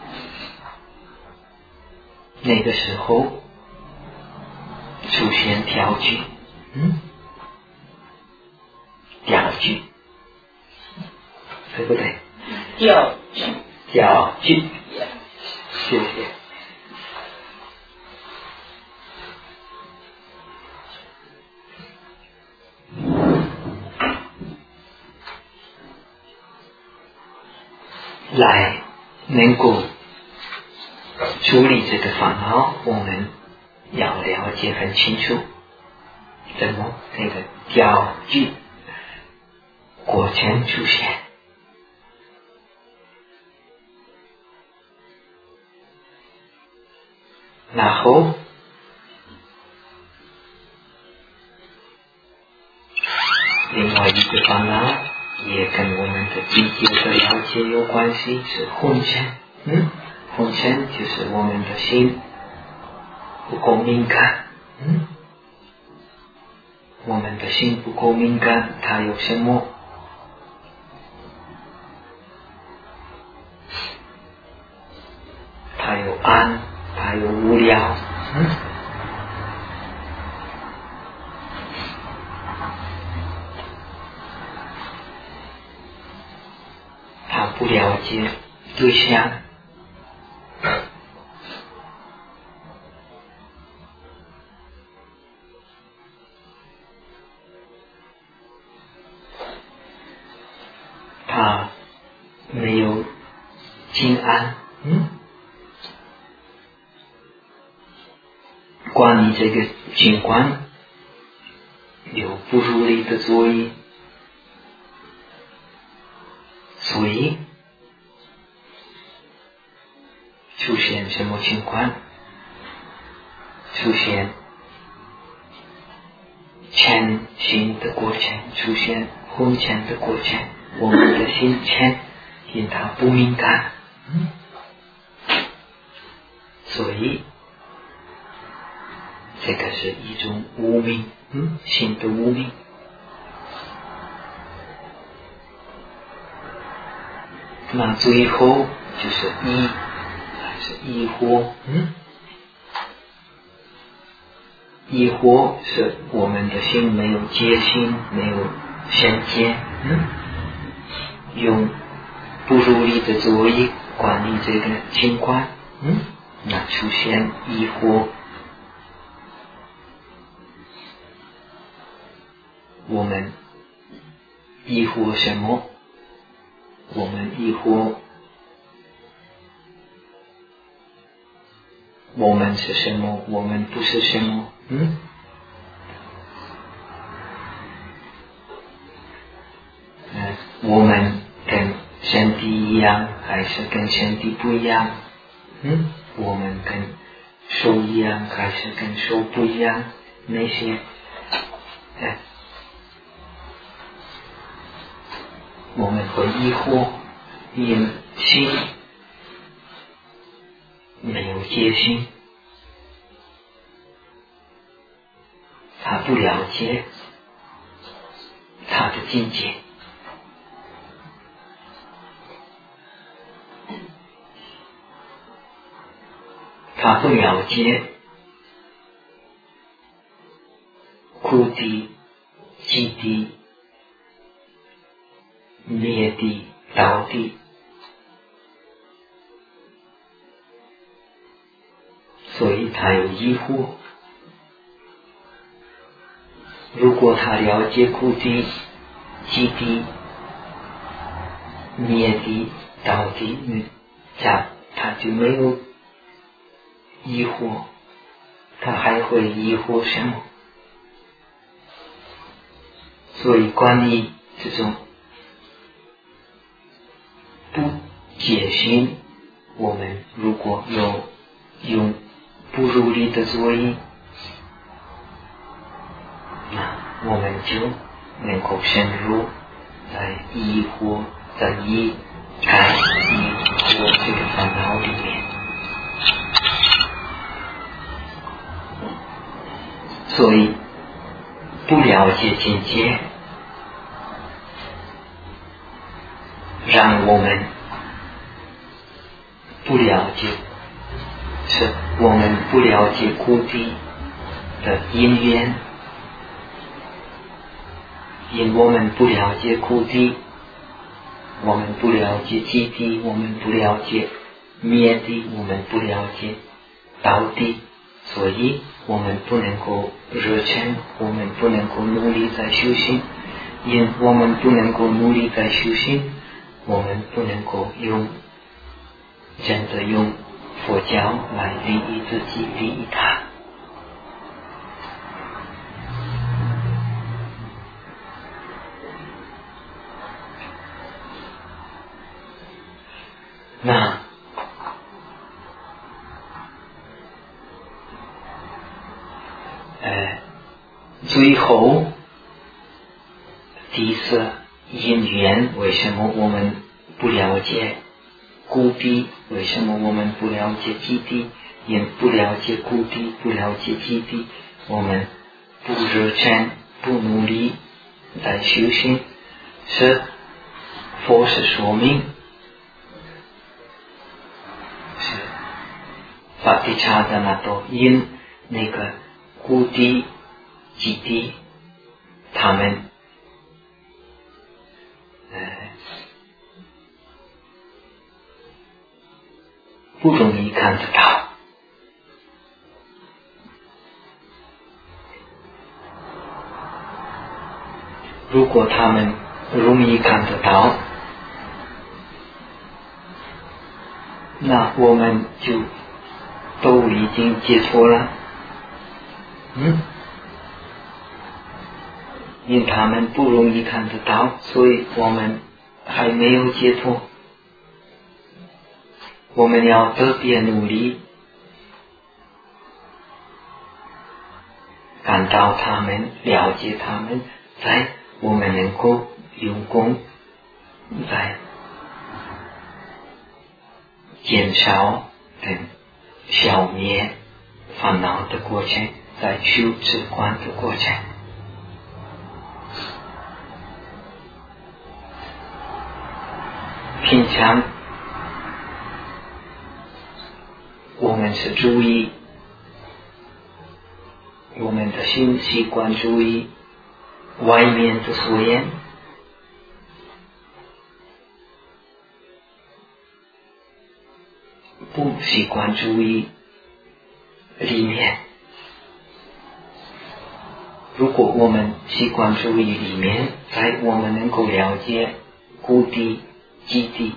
Speaker 1: 那个时候出现调具，嗯，调具，对不对？
Speaker 2: 调具，
Speaker 1: 调具，谢谢。来能够处理这个烦恼，我们要了解很清楚，怎么这个调具过程出现，然后另外一个烦恼也跟我们的境界的了解有关系，是昏沉。嗯，昏沉就是我们的心不够敏感。嗯，我们的心不够敏感，它有什么？它有安，它有无聊。嗯。不了解对象，他没有静安。嗯，关于这个情况有不如理的作业，所以出现什么情况？出现嗔心的过程，出现昏沉的过程。我们的心嗔，因它不敏感，嗯，所以这个是一种无明，嗯，心的无明。那最后就是疑，还是疑惑，嗯，疑惑是我们的心没有戒心，没有先见，嗯，用不如理的作业管理这个情况，嗯，那出现疑惑。我们疑惑什么？我们疑惑我们是什么？我们不是什么？嗯，呃，我们跟身体一样，还是跟身体不一样？嗯，我们跟手一样还是跟手不一样，那些哎，我们会疑惑，因心没有戒心，他不了解他的境界，他不了解苦地、集地、灭地、道地，所以他有疑惑。如果他了解苦地、集地、灭地、道地，他他就没有疑惑，他还会疑惑什么？所以关于这种不解心，我们如果有用不如理的作业，那我们就能够深入在疑惑、在疑开疑惑这个烦恼里面。所以不了解境界，让我们不了解，是我们不了解苦地的因缘，因我们不了解苦地，我们不了解集地，我们不了解灭地，我们不了解道地，所以我们不能够热忱，我们不能够努力在修行，因我们不能够努力在修行，我们不能够用真的用佛教来利益自己，利益他。那呃，最后第四因缘，为什么我们不了解苦地？为什么我们不了解集地？因不了解苦地，不了解集地，我们不热忱，不努力在修行，是佛是说明是法蒂查达那多，因那个苦地、集地，他们呃不容易看得到。如果他们容易看得到，那我们就都已经解脱了。嗯，因他们不容易看得到，所以我们还没有解脱。我们要特别努力，感到他们，了解他们，在我们能够用功，在减少跟消灭烦恼的过程，在修止观的过程。平常我们是注意我们的心习惯，注意外面的所言，不习惯注意里面。如果我们习惯注意里面，在我们能够了解苦地、集地，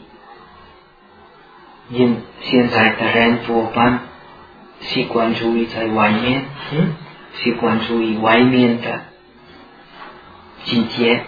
Speaker 1: 因现在的人多半习惯注意在外面，嗯，习惯注意外面的境界，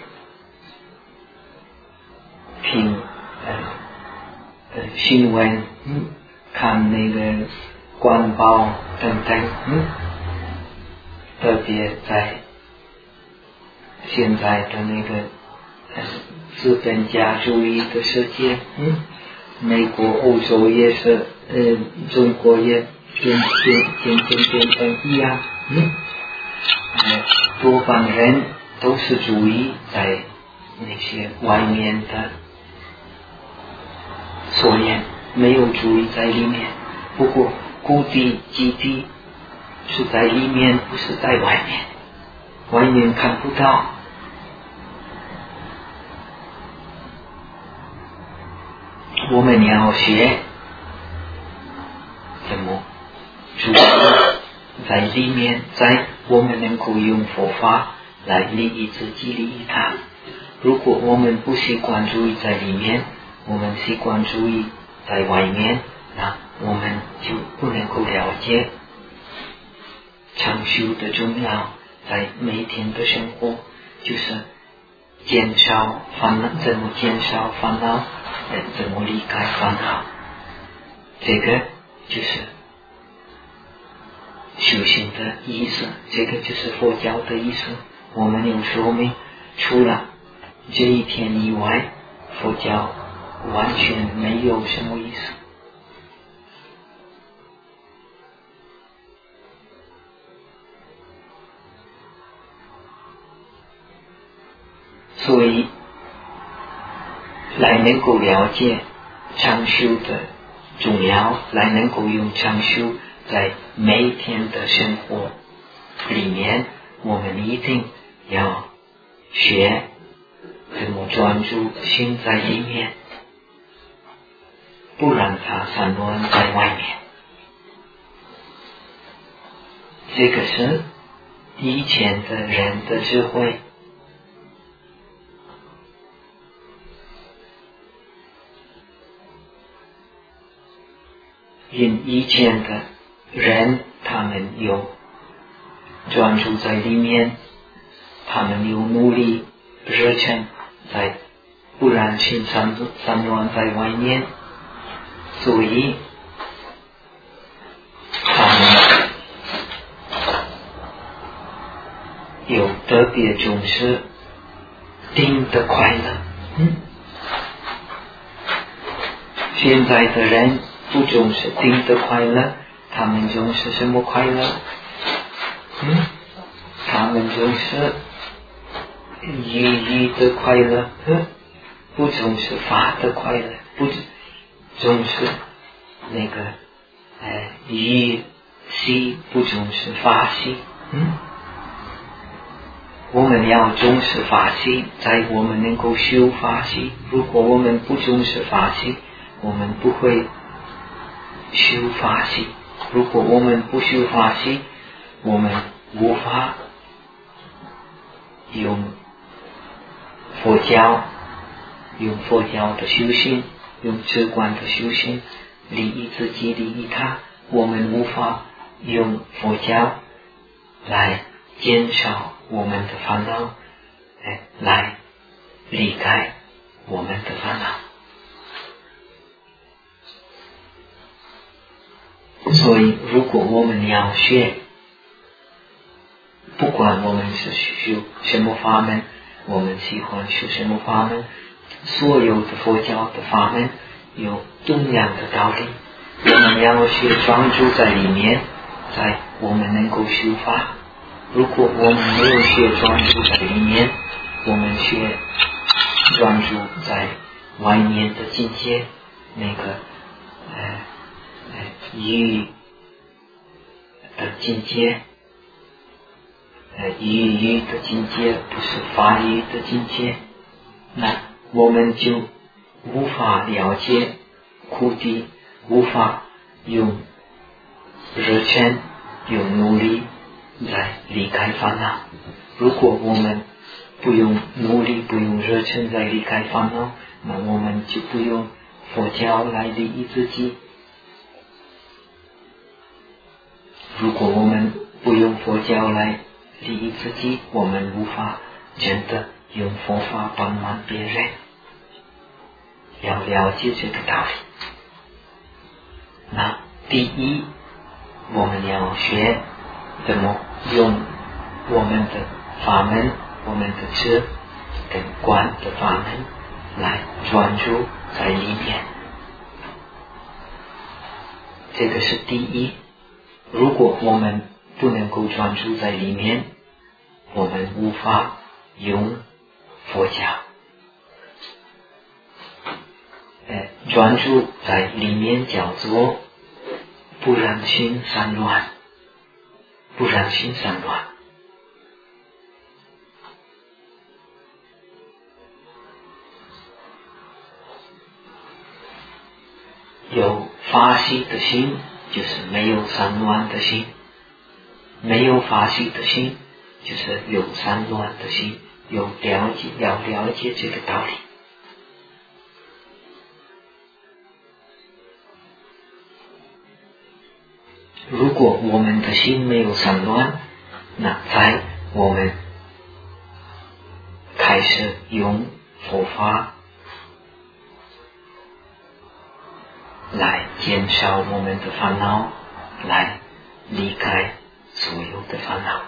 Speaker 1: 听呃呃新闻，嗯，看那个环保等等，嗯，特别在现在的那个资本家主义的世界，嗯，美国、欧洲也是，呃，中国也渐渐渐渐变成一样，嗯，呃，多半人都是注意在那些外面的所言，没有注意在里面。不过故地基地是在里面，不是在外面，外面看不到。我们要学怎么注意在里面，在我们能够用佛法来利益自己，利益他。如果我们不习惯注意在里面，我们习惯注意在外面，那我们就不能够了解长修的重要。在每天的生活就是减少烦恼，怎么减少烦恼，怎么离开烦恼，这个就是修行的意思，这个就是佛教的意思。我们有说明，除了这一天以外，佛教完全没有什么意思。所以来能够了解长修的重要，来能够用长修在每天的生活里面，我们一定要学怎么专注心在里面，不让它散乱在外面。这个是以前的人的智慧。因以前的人，他们有专注在里面，他们有努力热忱在，不然心散散乱在外面，所以他们有特别重视定的快乐。嗯，现在的人不重视定的快乐，他们重视什么快乐？嗯，他们重视意义的快乐，嗯，不重视法的快乐，不重视那个呃意系，不重视法系。嗯，我们要重视法系，在我们能够修法系。如果我们不重视法系，我们不会修法系。如果我们不修法系，我们无法用佛教用佛教的修行，用直观的修行利益自己，利益他。我们无法用佛教来减少我们的烦恼，来离开我们的烦恼。所以如果我们要学，不管我们是修什么法门，我们喜欢修什么法门，所有的佛教的法门有同样的道理。我们要学专注在里面，在我们能够修法。如果我们没有学专注在里面，我们学专注在外面的境界，那个呃呃语的境界，呃语语的境界，不是法语的境界，那我们就无法了解苦地，无法用热忱用努力来离开烦恼。如果我们不用努力，不用热忱来离开烦恼，那我们就不用佛教来利益自己。如果我们不用佛教来利益自己，我们无法真的用佛法帮忙别人。要了解这个道理。那第一我们要学怎么用我们的法门，我们的智跟观的法门来专注在里面。这个是第一。如果我们不能够专注在里面，我们无法用佛教。呃，专注在里面叫做不让心散乱，不让心散乱。有法喜的心，就是没有散乱的心；没有法喜的心，就是有散乱的心。有了解，要了解这个道理。如果我们的心没有散乱，那在我们开始用佛法来减少我们的烦恼，来离开所有的烦恼。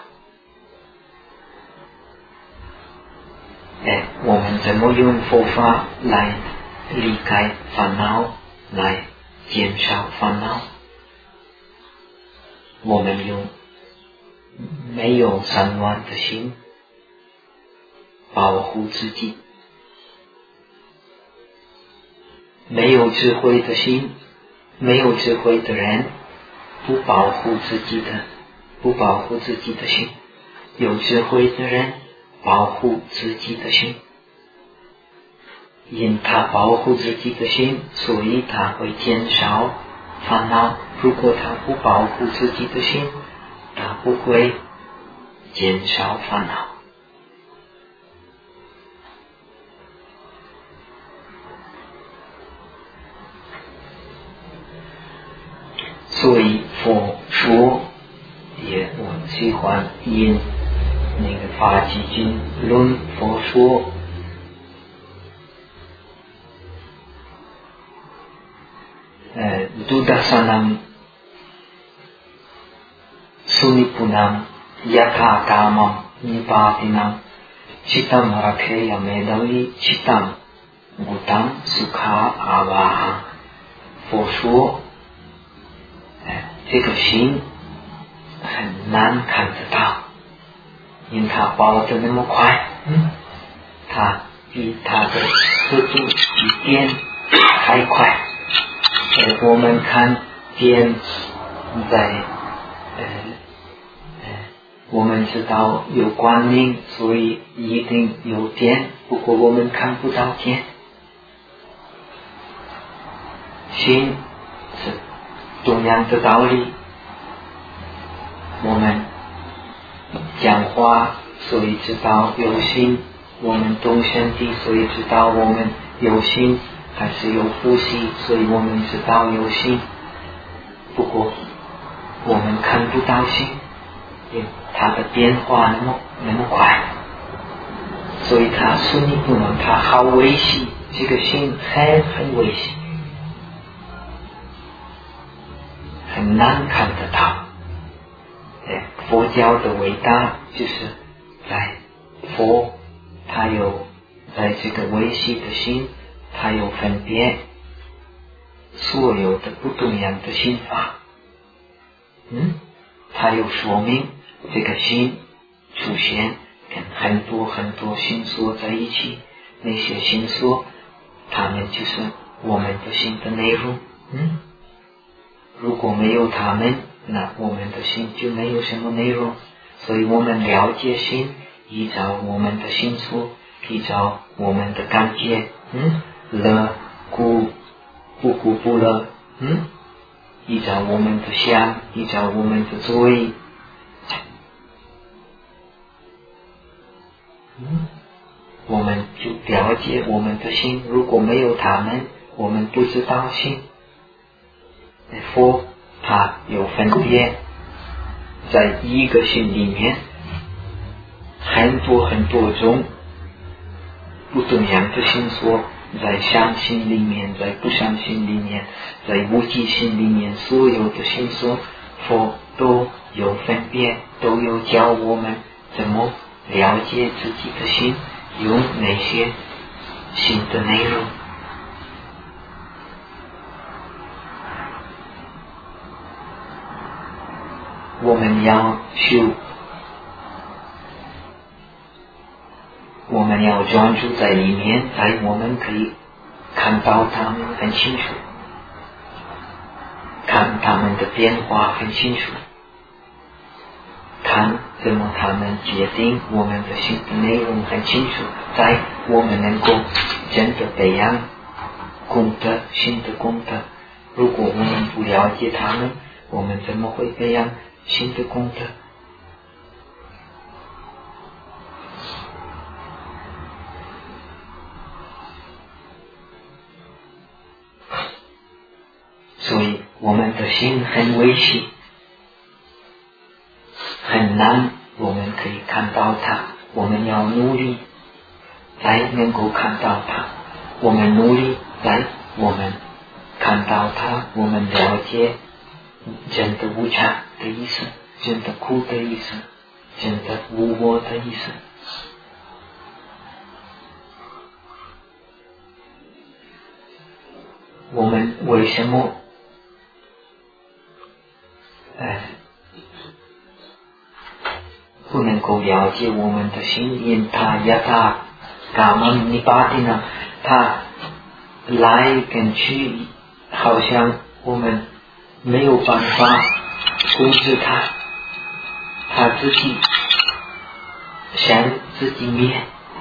Speaker 1: 哎，我们怎么用佛法来离开烦恼，来减少烦恼？我们用没有散乱的心保护自己，没有智慧的心，没有智慧的人不保护自己的，不保护自己的心；有智慧的人保护自己的心。因他保护自己的心，所以他会减少烦恼。如果他不保护自己的心，他不会减少烦恼。所以佛说，也我喜欢引那个《法纪经论》佛说，呃，dudasanam sunipunam yatha kamam nipatinam chitam rakheya medami chitam gutam sukha avaha。佛说，这个心很难看得到，因为它跑得那么快，嗯，它比它的速度比电还快。呃，我们看电在呃呃，我们知道有光明，所以一定有电，不过我们看不到电。心是同样的道理，我们讲话，所以知道有心；我们动身体，所以知道我们有心；还是有呼吸，所以我们知道有心。不过我们看不到心，因为它的变化那么那么快，所以它顺利不能，它好微细，这个心很很微细，很难看得到。佛教的伟大就是在佛，他有在这个微细的心，他有分别所有的不同样的心法，嗯，他有说明这个心出现跟很多很多心所在一起，那些心所他们就是我们的心的内容，嗯，如果没有他们，那我们的心就没有什么内容。所以我们了解心，依照我们的心所，依照我们的感觉，嗯，乐故不故不乐，嗯，依照我们的想，依照我们的作为，嗯，我们就了解我们的心。如果没有他们，我们不知道心。佛它有分别，在一个心里面很多很多种不同样的心所，在相心里面，在不相心里面，在无记心里面，所有的心所佛都有分别，都有教我们怎么了解自己的心，用哪些新的内容。我们要修，我们要专注在里面，在我们可以看到他们很清楚，看他们的变化很清楚，看怎么他们决定我们的心的内容很清楚，在我们能够真的培养功德，新的功德。如果我们不了解他们，我们怎么会培养新的功德？所以我们的心很微细，很难我们可以看到它，我们要努力才能够看到它，我们努力才我们看到它，我们了解真的无常的意思，真的苦的意思，真的无我的意思。我们为什么呃不能够了解我们的心？因他呀他嘎曼尼巴蒂呢，他来跟去，好像我们没有办法控制他，他自己想自己灭。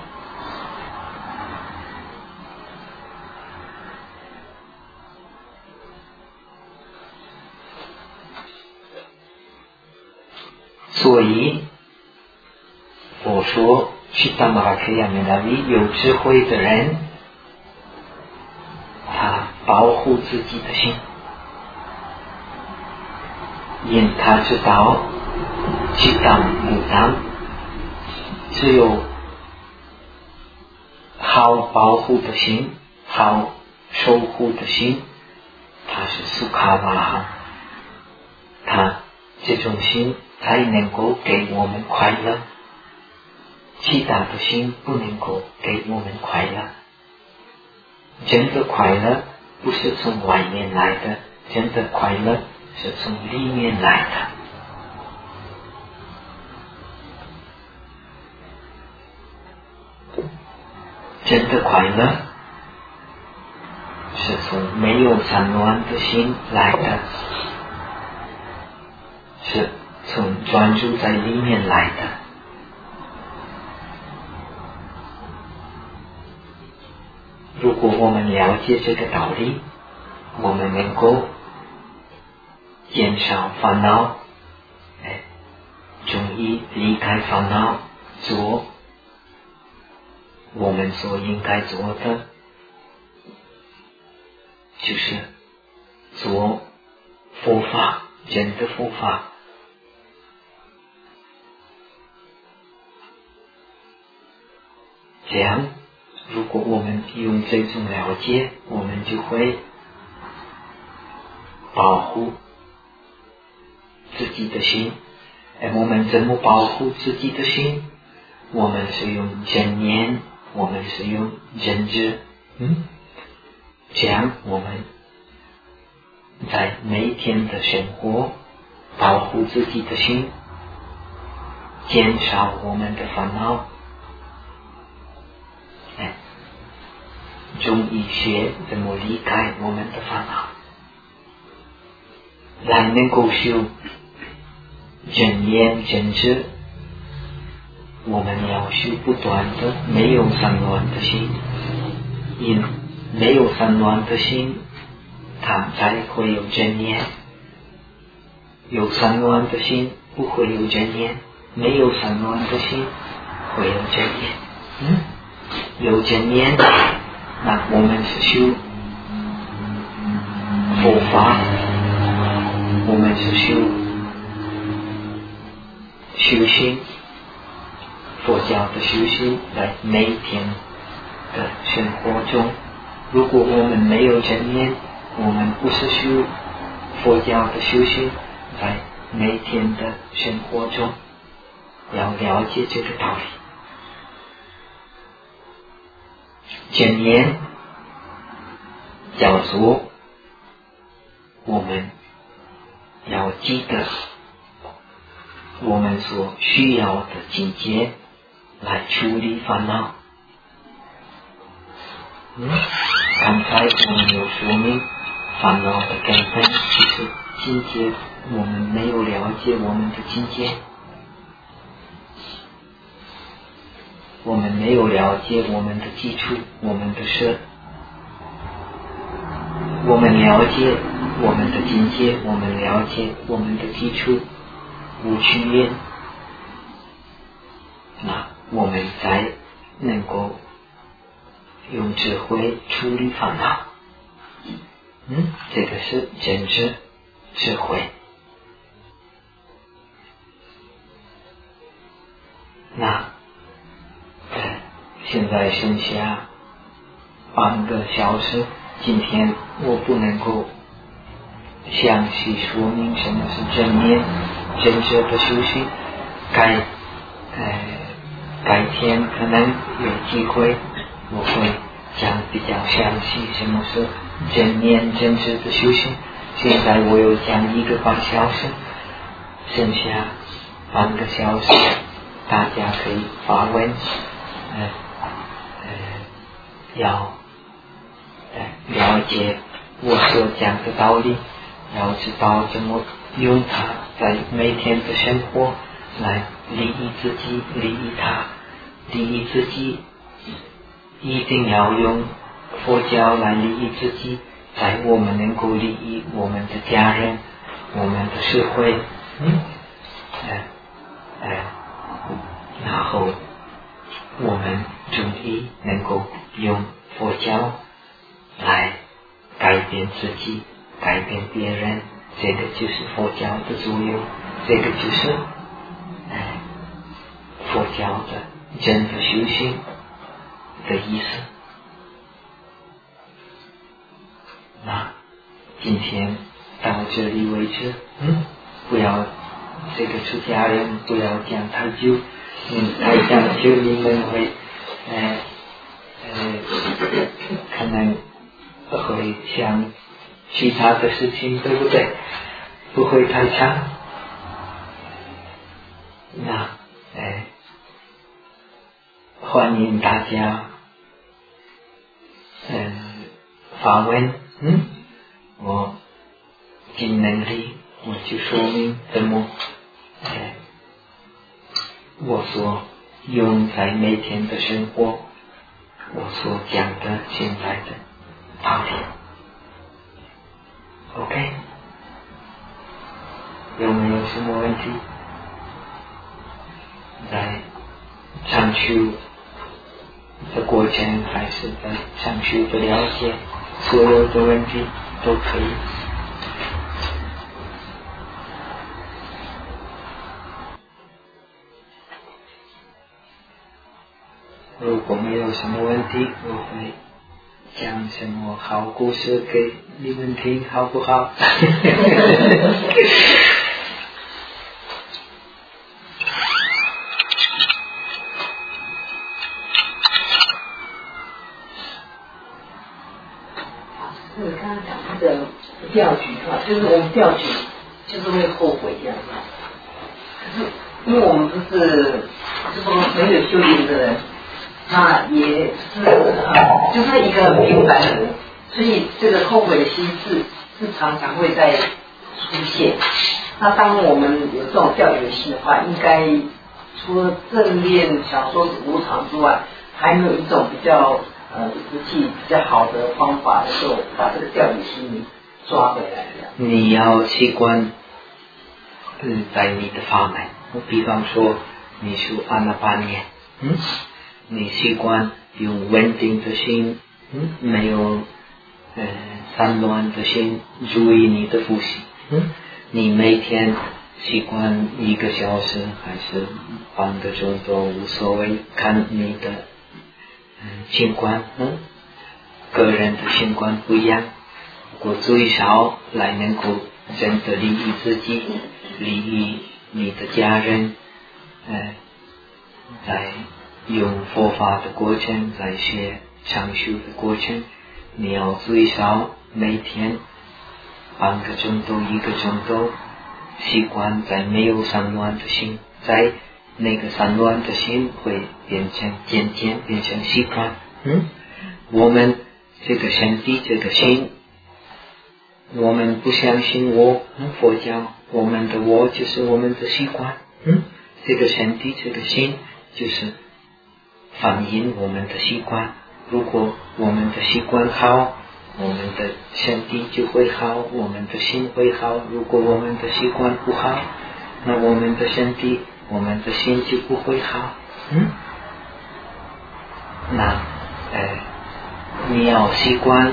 Speaker 1: 所以我说去达玛拉克亚米拉维有智慧的人，他保护自己的心，因他知道去当不当，只有好保护的心，好守护的心，他是苏卡瓦哈，他这种心才能够给我们快乐，其他的心不能够给我们快乐。真的快乐不是从外面来的，真的快乐是从里面来的。真的快乐是从没有散乱的心来的，是从专注在里面来的。如果我们了解这个道理，我们能够减少烦恼，哎，终于离开烦恼，做我们所应该做的，就是做佛法，真的佛法。这样如果我们用这种了解，我们就会保护自己的心。而我们怎么保护自己的心？我们是用正念，我们是用正知，嗯，这样我们在每天的生活保护自己的心，减少我们的烦恼，哎，终于学怎么离开我们的烦恼，来能够修正念正知。我们要修不断的没有散乱的心，因没有散乱的心，它才会有正念。有散乱的心不会有正念，没有散乱的心会有正念。嗯，有正念，那我们是修佛法，我们是修修行。佛教的修行在每一天的生活中，如果我们没有正念，我们不是修佛教的修行， 在每天的生活中要了解这个道理。箴言叫做我们要记得我们所需要的境界来处理烦恼。嗯，刚才我们有说明烦恼的根本就是境界，我们没有了解我们的境界，我们没有了解我们的基础，我们的舍。我们了解我们的境界，我们了解我们的基础无趣缘，那我们才能够用智慧处理烦恼。嗯，这个是真知智慧。那呃，现在剩下半个小时，今天我不能够详细说明什么是正念真知的修行，改呃改天可能有机会我会讲比较详细什么是正念真知的修行。现在我有讲一个半小时，剩下半个小时大家可以发问，呃呃要呃了解我所讲的道理，要知道怎么用它在每天的生活来利益自己，利益他。利益自己一定要用佛教来利益自己，在我们能够利益我们的家人，我们的社会，嗯，呃呃，然后我们终于能够用佛教来改变自己，改变别人，这个就是佛教的作用，这个就是呃佛教的真的修行的意思。那今天到这里为止，嗯，不要这个出家人不要讲太久，嗯，太讲久你们会呃呃可能会想其他的事情，对不对？不会太长。那呃欢迎大家嗯发问，嗯，我尽能力我去说明怎么呃我所用在每天的生活，我所讲的现在的道理。 OK， 有没有什么问题？在上修的过程还是在上修的了解，所有的问题都可以。如果没有什么问题，我会讲什么好故事给你们听，好不好？
Speaker 2: 你刚刚讲那个钓局哈，就是我们钓局就是会后悔这样子。可是因为我们不是就是说没有修行的人，他也是呃就是一个平凡人，所以这个后悔的心事是常常会在出现。那当我们有这种钓鱼的心的话，应该除了正念想说无常之外，还有一种比较呃实际比较好的方法，能够把这个钓鱼心抓回来。
Speaker 1: 你要习惯嗯在你的法门，比方说你是阿那巴念，嗯，你习惯用稳定的心，嗯，没有呃散乱的心，注意你的呼吸，嗯，你每天习惯一个小时还是半个钟头无所谓，看你的嗯情况，嗯，个人的情况不一样，我最少来能够真的利益自己，利益你的家人，呃，在用佛法的过程，在学长修的过程，你要最少每天半个钟头一个钟头习惯在没有散乱的心，在那个散乱的心会变成渐渐变成习惯。嗯，我们这个身体这个心，我们不相信我，嗯，佛教我们的我就是我们的习惯，嗯，这个身体这个心就是反映我们的习惯。如果我们的习惯好，我们的身体就会好，我们的心会好。如果我们的习惯不好，那我们的身体我们的心就不会好。嗯，那呃你要习惯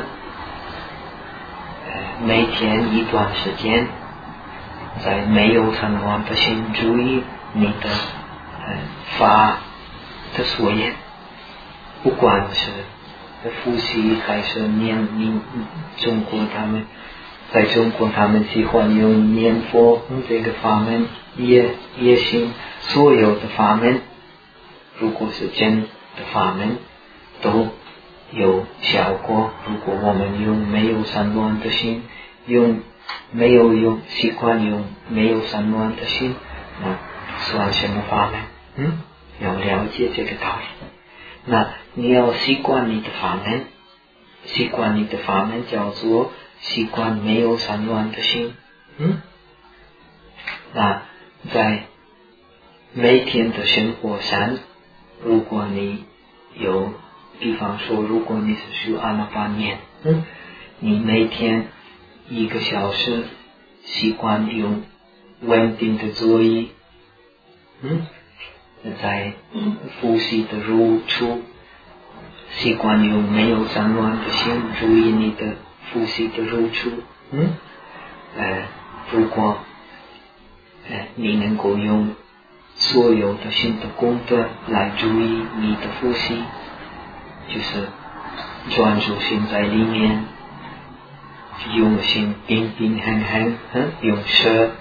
Speaker 1: 呃每天一段时间在没有散乱的心注意你的呃法的所言，不管是呼吸还是念念中国他们在中国他们喜欢用念佛这个法门，也也行，所有的法门如果是真的法门都有效果。如果我们用没有散乱的心，用没有用习惯用没有散乱的心，那算什么法门？嗯，要了解这个道理。那你要习惯你的法门，习惯你的法门叫做习惯没有散乱的心。嗯，那在每天的生活上，如果你有，比方说如果你是修阿那般念，嗯，你每天一个小时习惯用稳定的座椅，嗯，在呼吸的入出，习惯用没有散乱的心注意你的呼吸的入出。嗯，呃，如果呃你能够用所有的心的功德来注意你的呼吸，就是专注心在里面，用心平平衡衡，嗯，用舌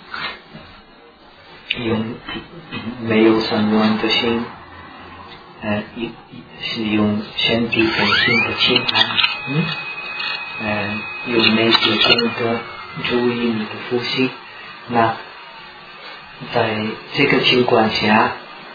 Speaker 1: 用没有散乱的心，呃，是用身体跟心的平衡，嗯，呃，用那些功德注意你的呼吸。那在这个情况下，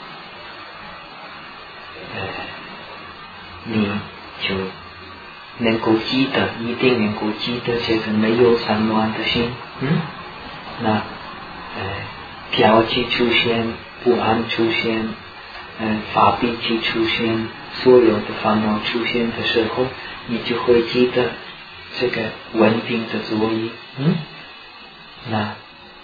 Speaker 1: 呃，你就能够记得，一定能够记得这个没有散乱的心，嗯，那呃。调气出现，不安出现，嗯，发脾气出现，所有的烦恼出现的时候，你就会记得这个稳定的座椅，嗯，那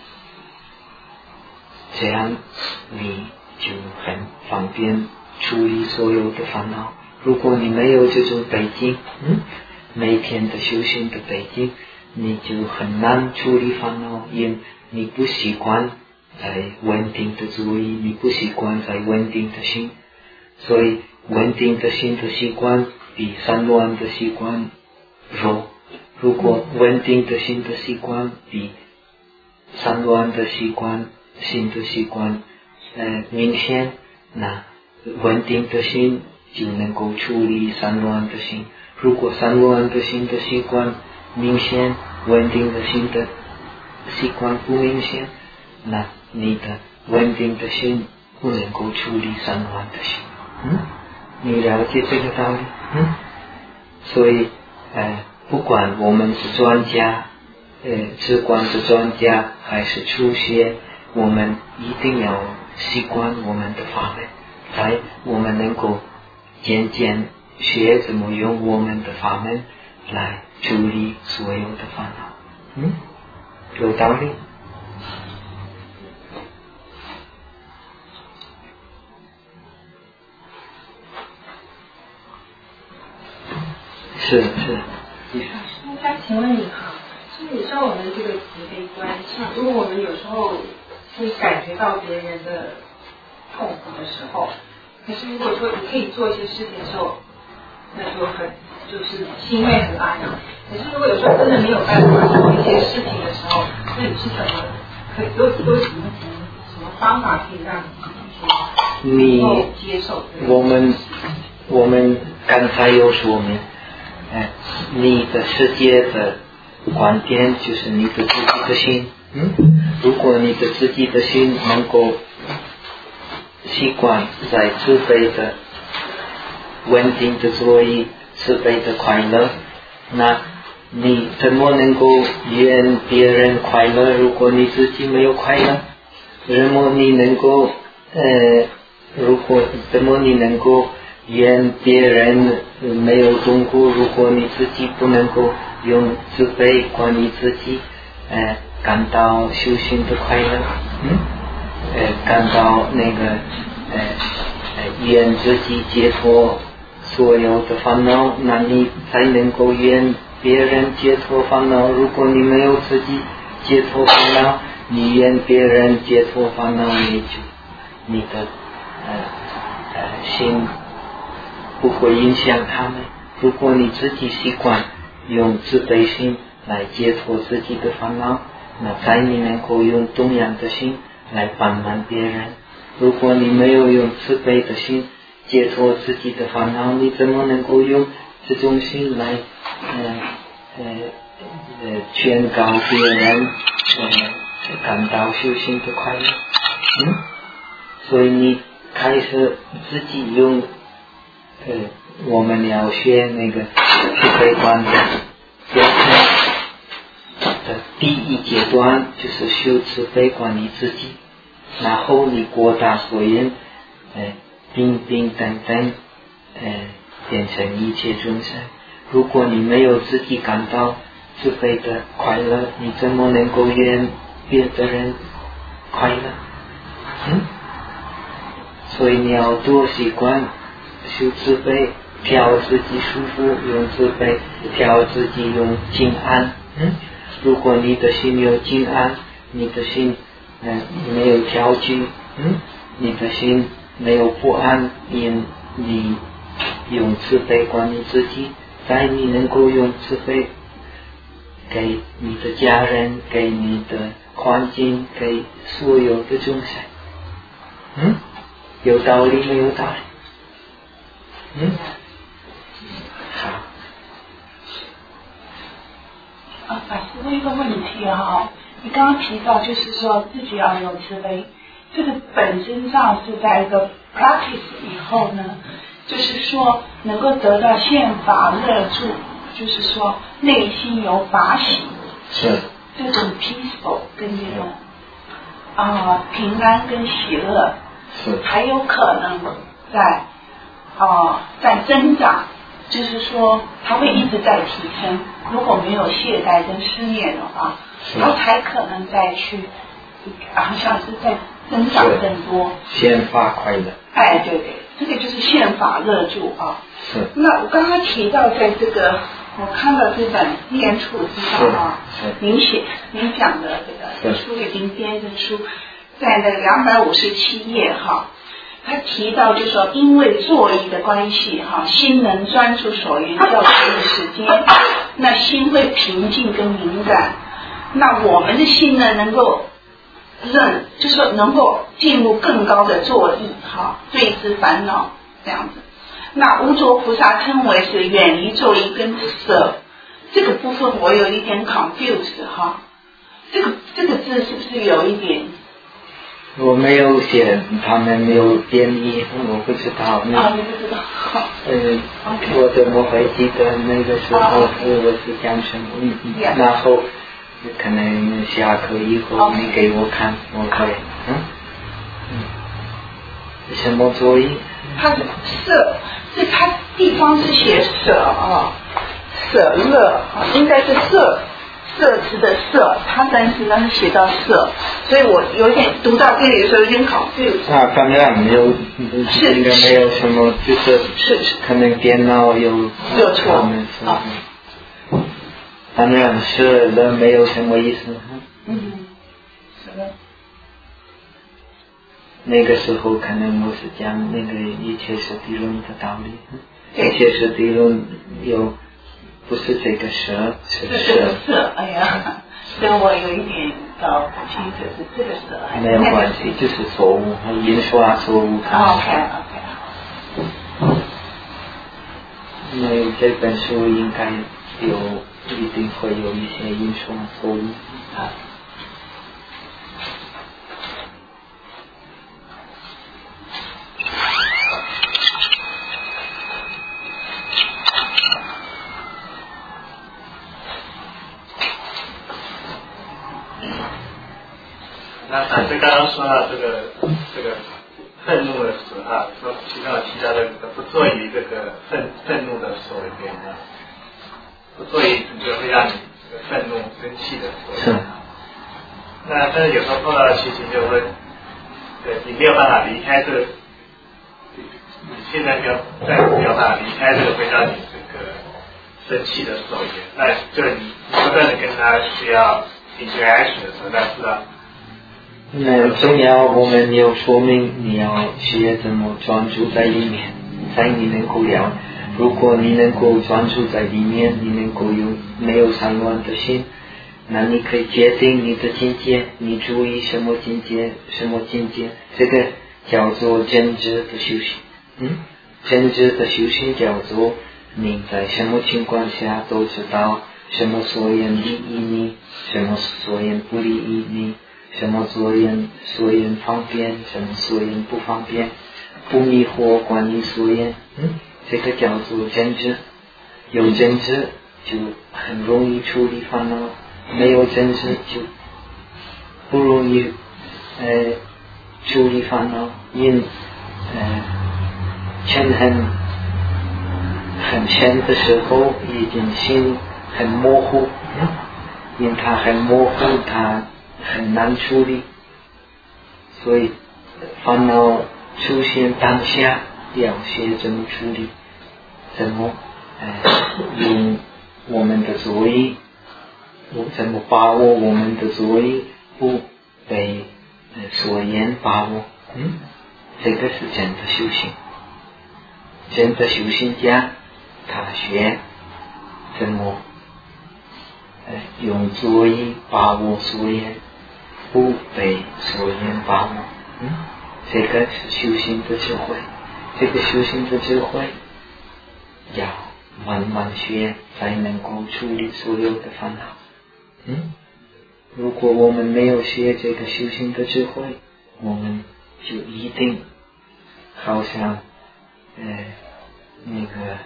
Speaker 1: 这样你就很方便处理所有的烦恼。如果你没有这种背景，嗯，每天的修行的背景，你就很难处理烦恼，因为你不习惯在稳定的注意，你不习惯在稳定的心，所以稳定的心的习惯比散乱的习惯弱。如果稳定的心的习惯比散乱的习惯心的习惯呃明显，那稳定的心就能够处理散乱的心。如果散乱的心的习惯明显，稳定的心的习惯不明显，那你的稳定的心不能够处理散乱的心。嗯，你了解这个道理？嗯，所以呃，不管我们是专家，呃，直观的专家还是初学，我们一定要习惯我们的法门，才我们能够渐渐学怎么用我们的法门来处理所有的烦恼。嗯，有道理。是是。
Speaker 3: 我想请问你哈，就是像我们这个慈悲观，像如果我们有时候会感觉到别人的痛苦的时候，可是如果说你可以做一些事情的时候，那就很就是心会很安。可是如果有时候真的没有办法做一些事情的时候， 是是什么？可以有有什么什么什么方法可以让你能够接受？
Speaker 1: 我们我们刚才有说明，哎，你的世界的观点就是你的自己的心，嗯，如果你的自己的心能够习惯在慈悲的稳定的作意，慈悲的快乐，那你怎么能够愿别人快乐？如果你自己没有快乐，怎么你能够呃，如果怎么你能够愿别人没有痛苦？如果你自己不能够用慈悲关于自己，呃，感到修行的快乐，嗯，呃，感到那个呃，愿自己解脱所有的烦恼，那你才能够愿别人解脱烦恼。如果你没有自己解脱烦恼，你愿别人解脱烦恼，你就你的呃呃心不会影响他们。如果你自己习惯用慈悲心来解脱自己的烦恼，那才你能够用同样的心来帮忙别人。如果你没有用慈悲的心解脱自己的烦恼，你怎么能够用这种心来呃呃呃劝告别人呃感到修行的快乐？嗯，所以你开始自己用呃我们要学那个慈悲观的教程的第一阶段就是修慈悲观你自己，然后你扩大所愿，呃平平等等呃变成一切众生。如果你没有自己感到慈悲的快乐，你怎么能够愿别的人快乐？嗯，所以你要多习惯修慈悲，调自己舒服用慈悲，调自己用静安。嗯，如果你的心有静安，你的心呃没有调剂，嗯，你的心没有不安，因你用慈悲管理自己，在你能够用慈悲给你的家人，给你的环境，给所有的众生。嗯，有道理没有道理？嗯，好。
Speaker 4: 啊，法师问一个问题哈，你刚刚提到就是说自己要有慈悲，这个本身上是在一个 practice 以后呢，就是说能够得到宪法乐住，就是说内心有法喜，
Speaker 1: 是
Speaker 4: 这种 peaceful 跟这种啊、呃、平安跟喜乐，
Speaker 1: 是
Speaker 4: 还有可能在啊、呃、在增长，就是说它会一直在提升。如果没有懈怠跟失念的话，它才可能再去，好像是在增长更多。
Speaker 1: 宪法快乐。
Speaker 4: 哎，对对，这个就是宪法乐住啊。
Speaker 1: 是。
Speaker 4: 那我刚刚提到在这个，我看到这本《念处之道》啊，您写您讲的这个书已经编的书，在那个两百五十七页哈。他提到就是说，因为坐意的关系哈，心能专注所缘较长的时间，那心会平静跟敏感。那我们的心呢，能够认，就是说能够进入更高的坐意哈，对治烦恼这样子。那无着菩萨称为是远离坐意跟舍，这个部分我有一点 confused 哈，这个这个字是不是有一点？
Speaker 1: 我没有写，他们没有编译，我不知道。
Speaker 4: 啊，你不知道。
Speaker 1: 嗯，我怎么会记得那个时候我是讲什么？嗯嗯。然后可能下课以后你给我看，我会。嗯嗯。什么作业？
Speaker 4: 它是舍，这它地方是写舍啊，舍乐啊，应该是舍。摄持的摄，它但是呢是写到摄，所以我有点读到这里的时候有点考虑。
Speaker 1: 啊，当然没有，是应该没有什么，就是
Speaker 4: 是
Speaker 1: 可能电脑有
Speaker 4: 有错啊。
Speaker 1: 当然是的，没有什么意思。
Speaker 4: 嗯，是的。
Speaker 1: 那个时候可能我是讲那个一切是地论的道理，一切是地论有。不是这个蛇，是蛇。
Speaker 4: 蛇，哎呀，所以我有一点到过去就是这个时候，
Speaker 1: 没有关系，就是错误，印刷错误。
Speaker 4: OK OK。
Speaker 1: 因为这本书应该有，一定会有一些印刷错误啊。
Speaker 5: 那反正刚刚说到这个这个愤怒的时候啊，说其中有提到这个不做于这个愤愤怒的所缘啊，不做于就会让你这个愤怒生气的所缘。那但是有时候碰到的情形就是说，对你没有办法离开这个，你现在没有再没有办法离开这个会让你这个生气的所缘，那就你不断的跟他需要 interaction 的时候，那是啊。
Speaker 1: 那重要，我们有说明你要学怎么专注在里面，在你能够了。如果你能够专注在里面，你能够有没有散乱的心，那你可以决定你的境界，你注意什么境界，什么境界，这个叫做真知的修行。嗯，真知的修行叫做你在什么情况下都知道什么所言利益你，什么所言不利益你。什么所言所言方便，什么所言不方便，不迷惑关于所言，嗯，这个叫做真知。有真知就很容易处理烦恼，没有真知就不容易呃处理烦恼。因呃嗔恨很深的时候，已经心很模糊，嗯，因它很模糊，它很难处理，所以烦恼出现当下要学怎么处理，怎么呃用我们的作为，怎么把握我们的作为，不被呃所言把握。嗯，这个是真的修行。真的修行家，他学怎么呃用作为把握所言。不被所言把握，嗯，这个是修行的智慧。这个修行的智慧要慢慢学，才能够处理所有的烦恼。嗯，如果我们没有学这个修行的智慧，我们就一定好像呃那个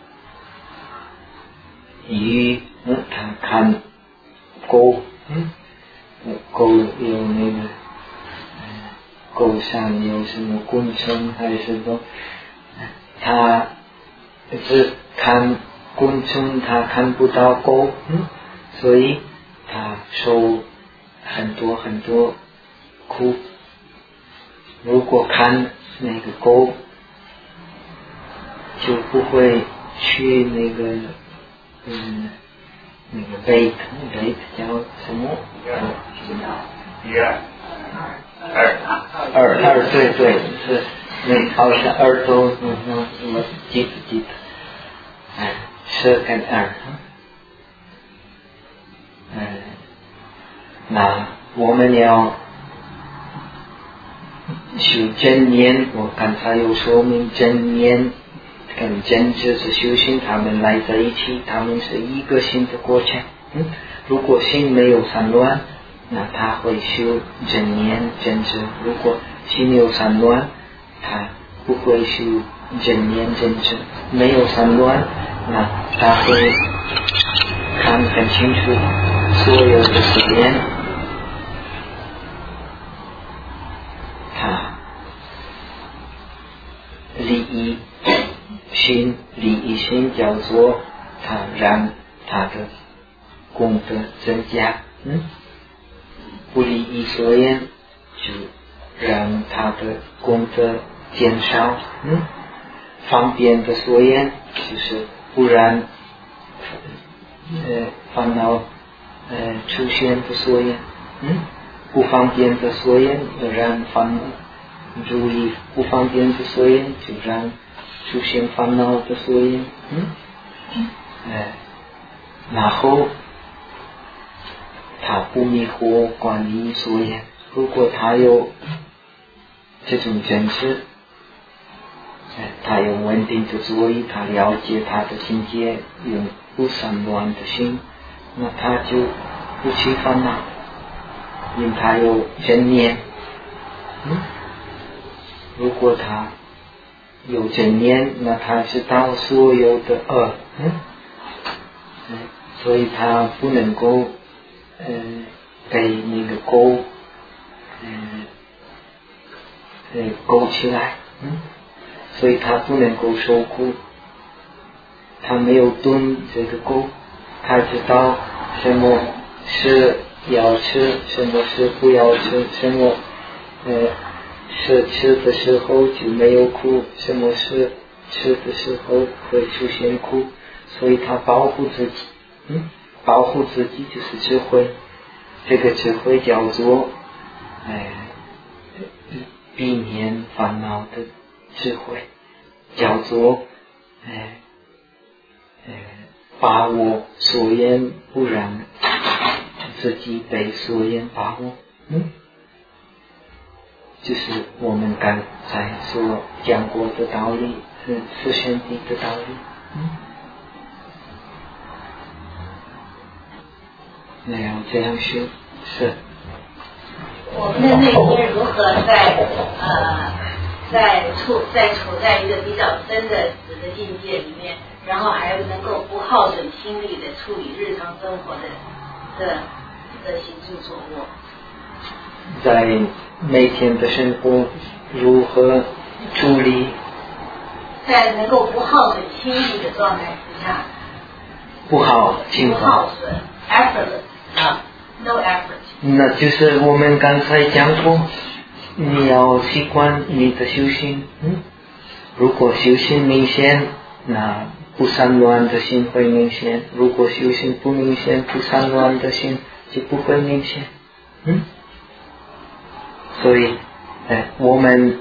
Speaker 1: 鱼，嗯，他看狗，嗯。狗有那个，呃，狗上有什么昆虫还是什么？它只看昆虫，它看不到狗，嗯，所以它受很多很多苦。如果看那个狗，就不会去那个，嗯。那个 bait bait 叫什么？
Speaker 5: 一二二
Speaker 1: 二二对对是那好像耳朵嗯嗯我记得记得，哎，舌跟耳，嗯，那我们要修真念，我刚才有说明真念。跟真知是修行，他们来在一起，他们是一个新的过程。嗯，如果心没有散乱，那他会修真念真知；如果心有散乱，他不会修真念真知。没有散乱，那他会看很清楚所有的事件，他利益。心利益心叫做他让他的功德增加，嗯，不利益所言就让他的功德减少，嗯，方便的所言就是不让呃烦恼呃出现的所言，嗯，不方便的所言就让烦恼注意不方便的所言就让出现烦恼的所言，嗯，呃，然后他不迷惑观音所言。如果他有这种认识，他有稳定的作意，他了解他的境界，用不散乱的心，那他就不去烦恼，因为他有正念。嗯，如果他有正念，那他知道所有的恶，嗯，嗯，所以他不能够呃被那个勾，嗯，呃勾起来，嗯，所以他不能够受苦，他没有蹲这个钩，他知道什么是要吃，什么是不要吃，什么呃是吃的时候就没有苦，什么是吃的时候会出现苦，所以他保护自己，嗯，保护自己就是智慧，这个智慧叫做呃避免烦恼的智慧，叫做呃呃把握所言，不让自己被所言把握，嗯，就是我们刚才所讲过的道理，是四圣谛的道理，嗯，那要这样修是。
Speaker 6: 我们的内心如何在呃在处在处在一个比较深的死的境界里面，然后还能够不耗损心力的处理日常生活的的的行住坐卧，
Speaker 1: 在每天的生活如何处理，
Speaker 6: 在能够不耗损心力的状态之下，
Speaker 1: 不好情
Speaker 6: 不耗损 effortless 啊 no effort，
Speaker 1: 那就是我们刚才讲过，你要习惯你的修行，嗯，如果修行明显，那不散乱的心会明显，如果修行不明显，不散乱的心就不会明显，嗯，所以哎，我们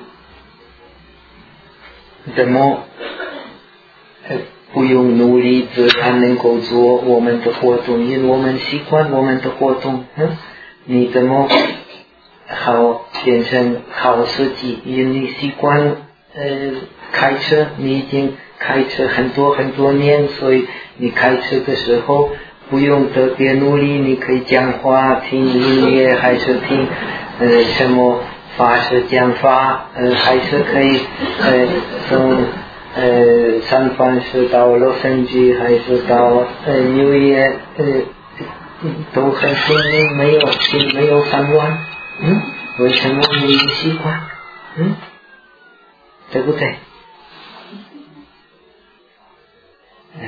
Speaker 1: 怎么哎不用努力自然能够做我们的活动，因为我们习惯我们的活动，嗯，你怎么好变成好司机？因为你习惯呃开车，你已经开车很多很多年，所以你开车的时候不用特别努力，你可以讲话、听音乐，还是听呃什么法师讲法，呃还是可以呃从呃三藩市到洛杉矶，还是到呃纽约，呃都很顺利，没有没有散乱，嗯，为什么你习惯？嗯，对不对？呃，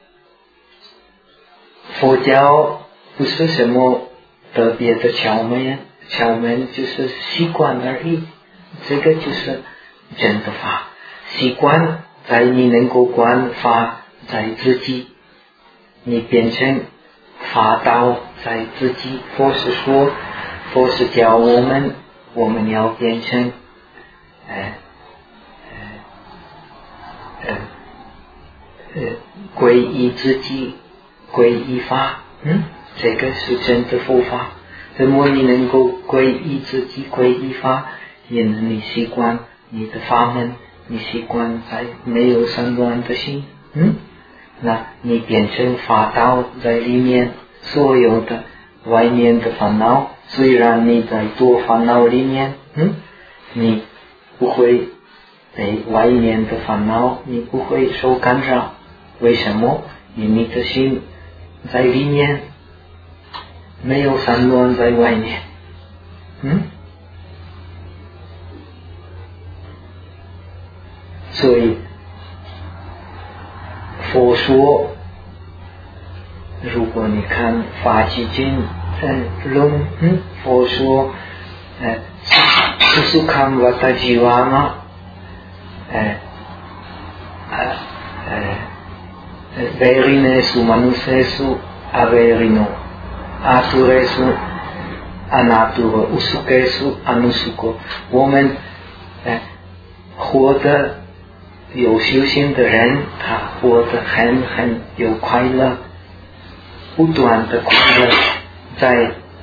Speaker 1: 佛教不是什么特别的窍门，窍门就是习惯而已，这个就是真的法。习惯在你能够观法在自己，你变成法道在自己。佛是说，佛是教我们，我们要变成呃呃呃呃皈依自己，皈依法，嗯，这个是真的佛法。怎么你能够皈依自己，皈依法？因为你习惯你的法门，你习惯在没有散乱的心，嗯，那你变成法道在里面，所有的外面的烦恼，虽然你在多烦恼里面，嗯，你不会被外面的烦恼，你不会受干扰。为什么？因为你的心在里面，没有散乱在外面，嗯，所以佛说，如果你看法纪经论，嗯，佛说，呃，สุสุขังวัฏจีวามะ，呃，呃，呃，verinesu manusesu averino aturesu anaturo usukesu anusuko，我们呃活得有修行的人，他活得很很有快乐，不断的快乐，在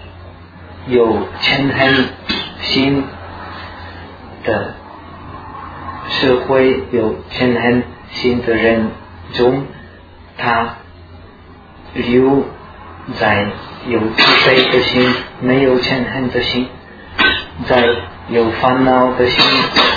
Speaker 1: 有嗔恨心的社会，有嗔恨心的人中，他留在有慈悲的心，没有嗔恨的心，在有烦恼的心，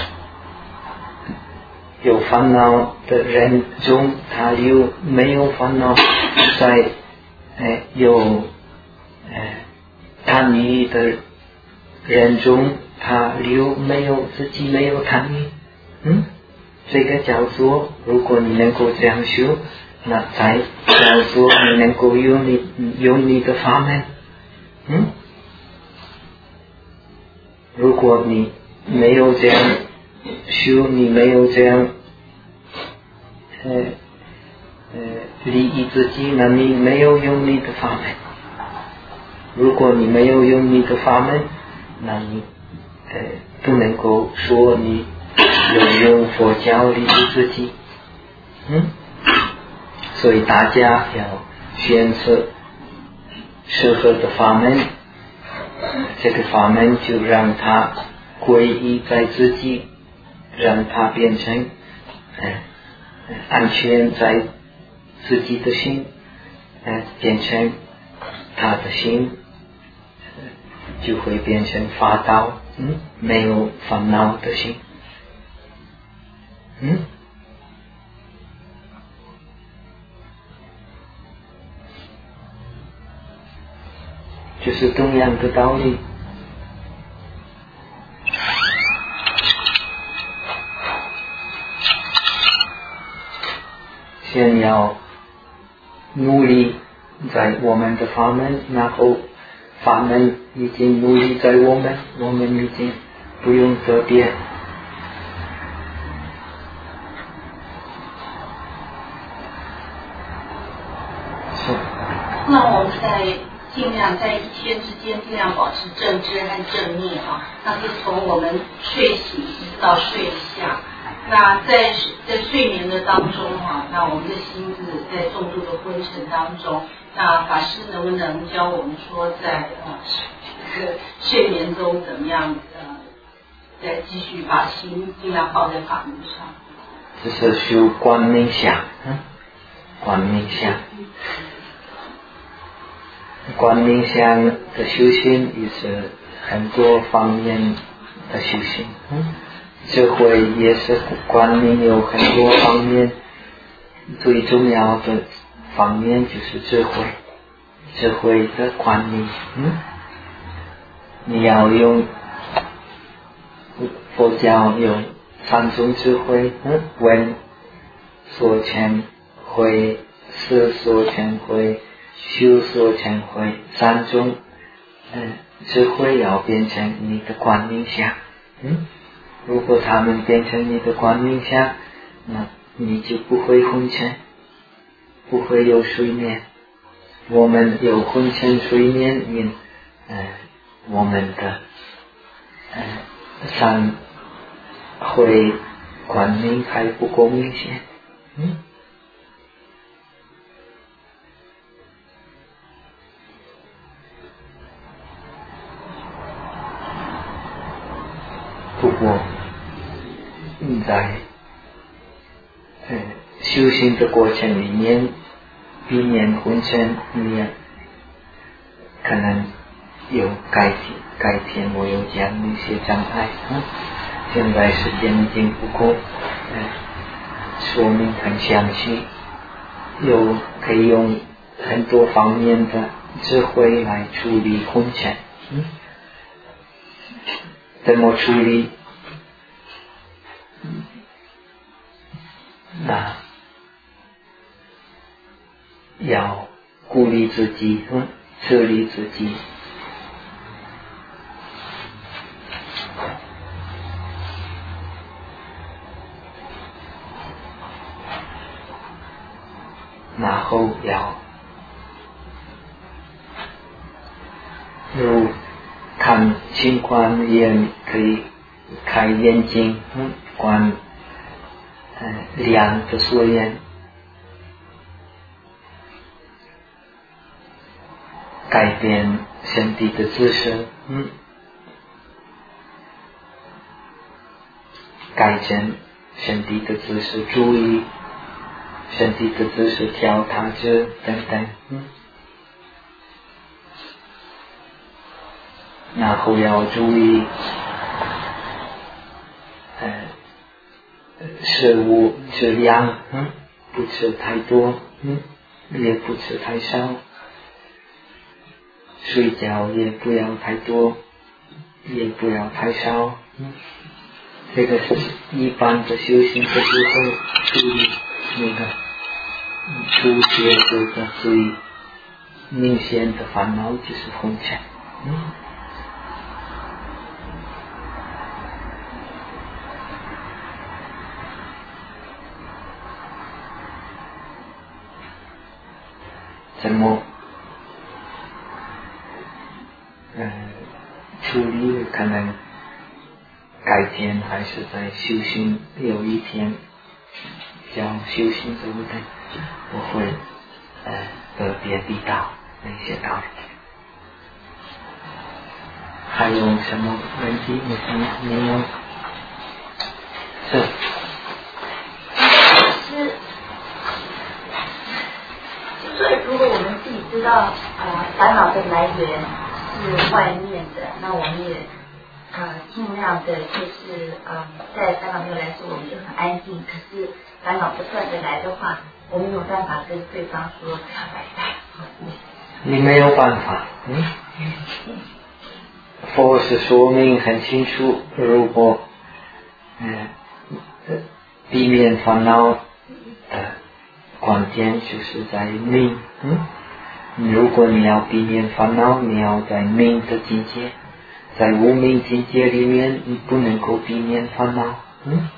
Speaker 1: 有烦恼的人中，他留没有烦恼，在呃有呃贪欲的人中，他留没有自己没有贪欲。嗯，这个叫做，如果你能够这样修，那才叫做你能够用你用你的法门。嗯，如果你没有这样修，你没有这样呃呃利益自己，那你没有用你的法门。如果你没有用你的法门，那你呃不能够说你有用佛教利益自己。嗯，所以大家要选择适合的法门，这个法门就让它归依在自己，让它变成呃安全在自己的心，呃变成他的心，就会变成法道，嗯，没有烦恼的心。嗯，就是同样的道理。先要努力在我们的法门，然后法门已经努力在我们，我们已经不用特别。
Speaker 6: 那我们在尽量在一天之间尽量保持正知和正念啊，那是从我们睡醒一直到睡下。那在在睡眠的当中啊，那我们的心智在重度的昏沉当中，那法师能不能教我们说在呃这个睡眠中怎么样呃再继续把心尽量放在法门上？
Speaker 1: 这是修观冥想，嗯，观冥想。观冥想的修行也是很多方面的修行，嗯，智慧也是观念有很多方面，最重要的方面就是智慧，智慧的观念，嗯，你要用佛教有三种智慧，嗯，闻所见慧，思所见慧，修所见慧，三种嗯智慧要变成你的观念下，嗯，如果他们变成你的观念下，那你就不会昏沉，不会有睡眠。我们有昏沉睡眠，因呃我们的呃三慧观念还不够明显，嗯。不过在呃修行的过程里面，避免昏沉，你可能有改天改天我有讲一些障碍，嗯，现在时间已经不够，呃说明很详细，有可以用很多方面的智慧来处理昏沉，嗯，怎么处理？那要鼓励自己，嗯，设立自己，然后要如看情况也可以开眼睛，嗯，观呃量的所言， 改变身体的姿势，嗯，改正身体的姿势，注意身体的姿势，跳踏着等等，嗯，然后要注意，呃，食物质量，嗯，不吃太多，嗯，也不吃太少。睡觉也不要太多，也不要太少。嗯，这个是一般的修行的时候注意那个初学者的最明显的烦恼就是红尘。嗯，怎么呃，处理可能改天还是在修行，有一天叫修行对不对？我会呃特别地道那些道理。还有什么问题？你你你有？是。
Speaker 6: 是，就是如果我们自己知道呃烦恼的来源是外面的，那我们也呃尽量的就是呃在烦恼没有来的时候我们就很安静，可是烦恼不断的来的话，我们有办法跟对方说不要来来。
Speaker 1: 你没有办法，嗯。佛是说明很清楚，如果呃避免烦恼的关键就是在明，嗯。如果你要避免烦恼，你要在明的境界，在无明境界里面，你不能够避免烦恼，嗯。